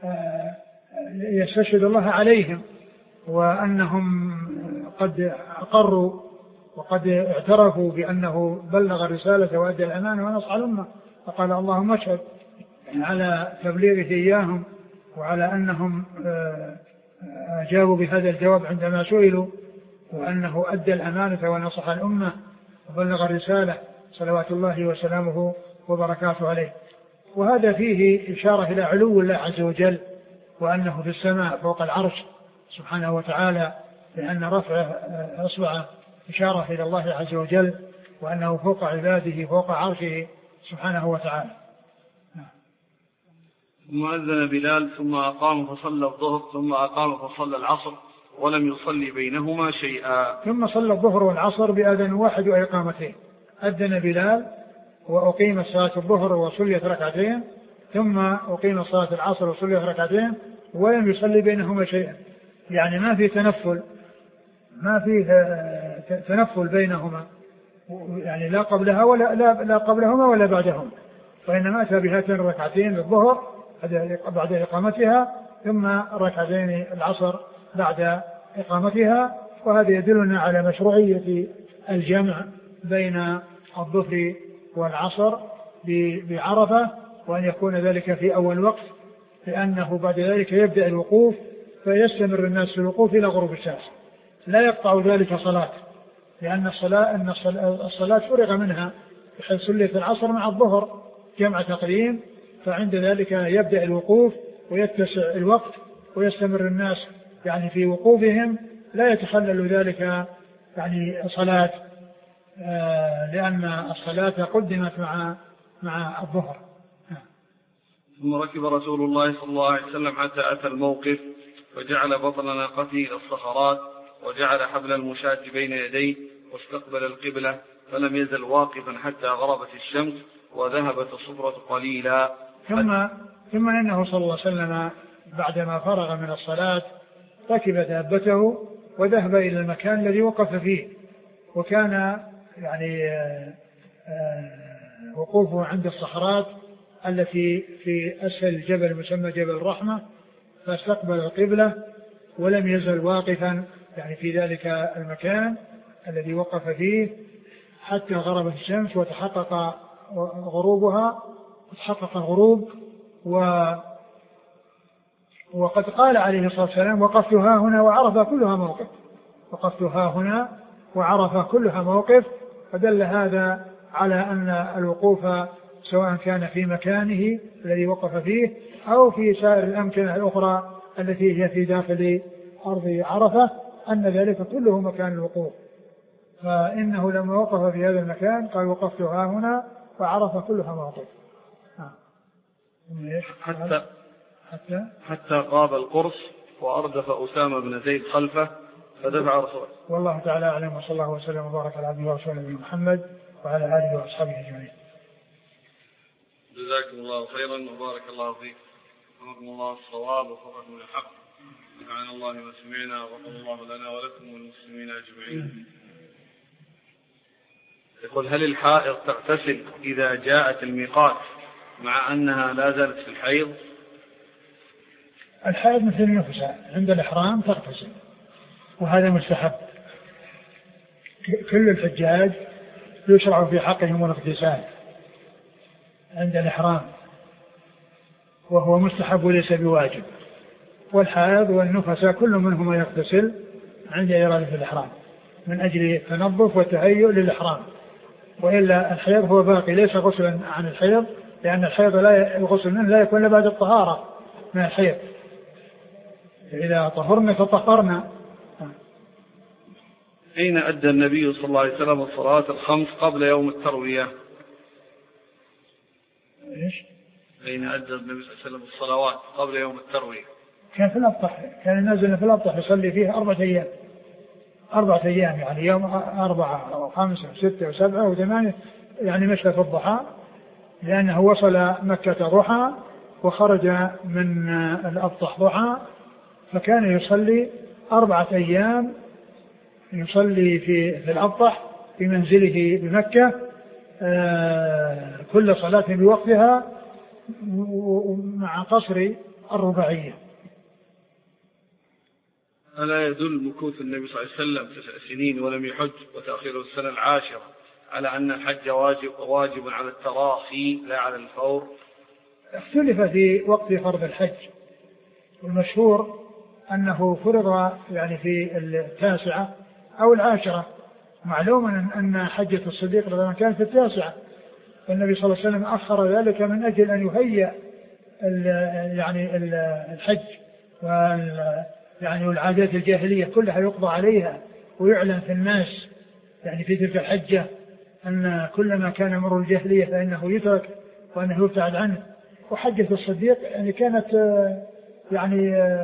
يستشهد الله عليهم، وأنهم قد أقروا وقد اعترفوا بأنه بلغ الرسالة وأدى الأمانة ونصح الأمة. فقال اللهم اشهد على تبليغه إياهم وعلى أنهم أجابوا بهذا الجواب عندما سئلوا، وأنه أدى الأمانة ونصح الأمة وبلغ الرسالة صلوات الله وسلامه وبركاته عليه. وهذا فيه إشارة إلى علو الله عز وجل، وأنه في السماء فوق العرش سبحانه وتعالى، لأن رفع أصبعه إشارة إلى الله عز وجل، وأنه فوق عباده فوق عرشه سبحانه وتعالى. ثم أذن بلال ثم أقام فصلى الظهر ثم أقام فصلى العصر ولم يصلي بينهما شيئا. ثم صلى الظهر والعصر بأذان واحد وإقامتين. أذن بلال وأقيم صلاة الظهر وصليت ركعتين، ثم أقيم صلاة العصر وصليت ركعتين ولم يصلي بينهما شيئا، يعني ما في تنفل، ما في تنفل بينهما، يعني لا قبلها ولا لا, لا قبلهما ولا بعدهما، وإنما أتى بهاتين الركعتين للظهر بعد إقامتها، ثم ركعتين العصر بعد إقامتها. وهذا يدلنا على مشروعية الجمع بين الظهر والعصر بعرفة، وأن يكون ذلك في أول وقت، لأنه بعد ذلك يبدأ الوقوف فيستمر الناس في الوقوف إلى غروب الشمس، لا يقطع ذلك صلاة، لأن الصلاة أن الصلاة فرغ منها بحيث صليت العصر مع الظهر جمع تقديم، فعند ذلك يبدأ الوقوف ويتسع الوقت ويستمر الناس يعني في وقوفهم، لا يتخلل ذلك يعني صلاة، آه لأن الصلاة قدمت مع مع الظهر. ثم ركب رسول الله صلى الله عليه وسلم حتى أتى الموقف، فجعل بطن ناقته إلى الصخرات، وجعل حبل المشاة بين يديه، واستقبل القبلة، فلم يزل واقفا حتى غربت الشمس وذهبت الصفرة قليلا. ثم ثم إنه صلى الله عليه وسلم بعدما فرغ من الصلاة ركب دابته وذهب إلى المكان الذي وقف فيه، وكان يعني آآ آآ وقوفه عند الصخرات التي في أسفل الجبل مسمى جبل الرحمة، فاستقبل القبلة ولم يزل واقفا يعني في ذلك المكان الذي وقف فيه حتى غربت الشمس وتحقق غروبها وتحقق الغروب. و وقد قال عليه الصلاة والسلام: وقفت ها هنا وعرفة كلها موقف، وقفت ها هنا وعرفة كلها موقف. فدل هذا على أن الوقوف سواء كان في مكانه الذي وقف فيه أو في سائر الأمكنة الأخرى التي هي في داخل أرض عرفة، أن ذلك كله مكان الوقوف. فإنه لما وقف في هذا المكان قال: وقفت ها هنا وعرفة كلها موقف. حتى حتى حتى قاب القرص وأردف أسامة بن زيد خلفه فدفع رسوله. والله تعالى أعلم، وصلى الله وسلم وبارك على عبده ورسوله محمد وعلى آله وأصحابه أجمعين. جزاكم الله خيرا وبارك الله فيك، وفقكم الله الصواب وفقكم الحق، سبحان الله ما سمعنا، وغفر الله لنا ولكم والمسلمين أجمعين. يقول: هل الحائض تغتسل إذا جاءت الميقات مع أنها لا زالت في الحيض؟ الحائض مثل النفساء عند الإحرام تغتسل، وهذا مستحب. كل الحجاج يشرع في حقهم الاغتسال عند الإحرام، وهو مستحب وليس بواجب. والحائض والنفساء كل منهما يغتسل عند إرادة الإحرام من أجل التنظف والتهيؤ للإحرام، وإلا الحيض هو باقي ليس غسلا عن الحيض، لأن الحيض لا الغسل منه لا يكون بعد الطهارة من الحيض، إذا طهرنا تطهرنا. أين أدى النبي صلى الله عليه وسلم الصلاة الخمس قبل يوم التروية؟ إيش؟ أين أدى النبي صلى الله عليه وسلم الصلوات قبل يوم التروية؟ كان في الأبطح، كان نازل في الأبطح يصلي فيه أربعة أيام أربعة أيام يعني يوم أربعة أو خمسة وستة وسبعة وثمانية، يعني مشى في الضحى، لأنه وصل مكة ضحى وخرج من الأبطح ضحى، فكان يصلي أربعة أيام يصلي في في الأبطح في منزله بمكة، آه كل صلاة بوقتها مع قصر الرباعية. ألا يدل مكوث النبي صلى الله عليه وسلم تسع سنين ولم يحج وتأخير السنة العاشرة على أن الحج واجب واجب على التراخي لا على الفور؟ اختلف في وقت فرض الحج، والمشهور أنه فرض يعني في التاسعة أو العاشرة. معلوم أن حجة الصديق رضي الله عنه كانت في التاسعة، فالنبي صلى الله عليه وسلم أخر ذلك من أجل أن يهيئ يعني الحج وال يعني والعادات الجاهلية كلها يقضى عليها ويعلن في الناس يعني في تلك الحجة أن كل ما كان مر الجاهلية فإنه يترك وأنه يبتعد عنه. وحجة الصديق يعني كانت يعني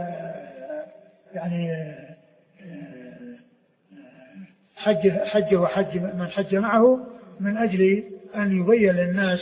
يعني حج حج وحج من حج معه من أجل أن يبين للناس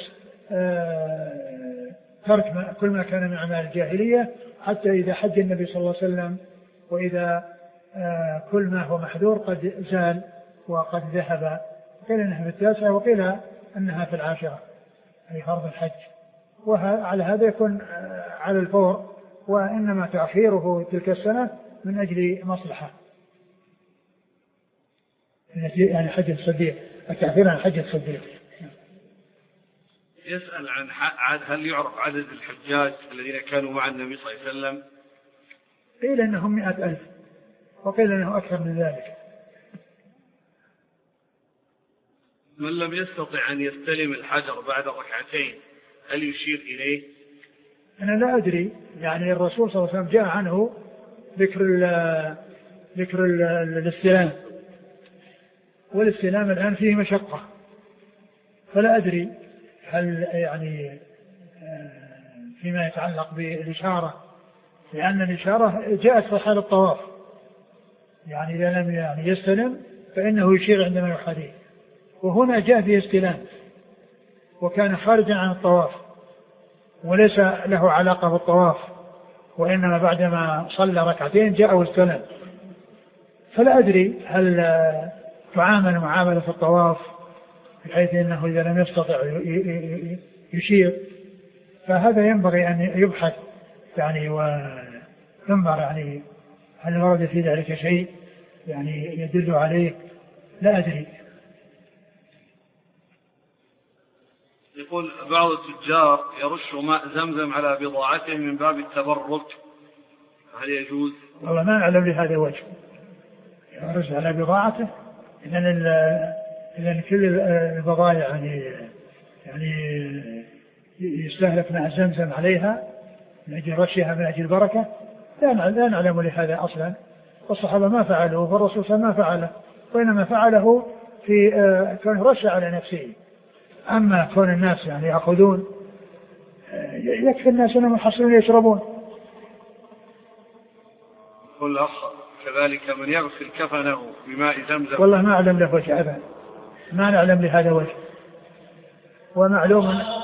ترك كل ما كان من أعمال الجاهلية، حتى إذا حج النبي صلى الله عليه وسلم وإذا كل ما هو محذور قد زال وقد ذهب. قيل أنها في التاسعة وقيل أنها في العاشرة أي فرض الحج. وعلى هذا يكون على الفور، وإنما تأخيره تلك السنة من أجل مصلحة، يعني حج الصديق، التأخير عن حج الصديق. يسأل عن هل يعرف عدد الحجاج الذين كانوا مع النبي صلى الله عليه وسلم؟ قيل أنهم مئة ألف، وقيل أنه أكثر من ذلك. من لم يستطع أن يستلم الحجر بعد ركعتين هل يشير إليه؟ أنا لا أدري، يعني الرسول صلى الله عليه وسلم جاء عنه ذكر ال ذكر ال الاستلام، والاستلام الآن فيه مشقة، فلا أدري هل يعني فيما يتعلق بالإشارة، لأن الإشارة جاءت في حال الطواف، يعني إذا لم يعني يستلم فإنه يشير عندما يحاذيه، وهنا جاء فيه استلام وكان خارجا عن الطواف وليس له علاقة بالطواف، وإنما بعدما صلى ركعتين جاء واستلم، فلا أدري هل تعامل معاملة الطواف بحيث أنه إذا لم يستطع يشير، فهذا ينبغي أن يبحث يعني وينظر يعني هل ورد في ذلك شيء يعني يدل عليه، لا أدري. يقول بعض التجار يرش ماء زمزم على بضاعته من باب التبرك، هل يجوز؟ والله ما أعلم لهذا وجه، يرش على بضاعته، إذن إذن كل البضائع يعني يعني يستهلك ماء زمزم عليها من أجل رشها من أجل البركة، لا نعلم لهذا أصلا، والصحابة ما فعلوا، فالرسول صلى الله عليه وسلم ما فعله، وإنما فعله في كون رش على نفسه. أما كون الناس يعني يأخذون، يكفي الناس أنهم يحصلون يشربون. قل أخ كذلك من يغسل كفنه بماء زمزم، والله ما أعلم له وجه أبدا، ما نعلم لهذا وجه، ومعلوم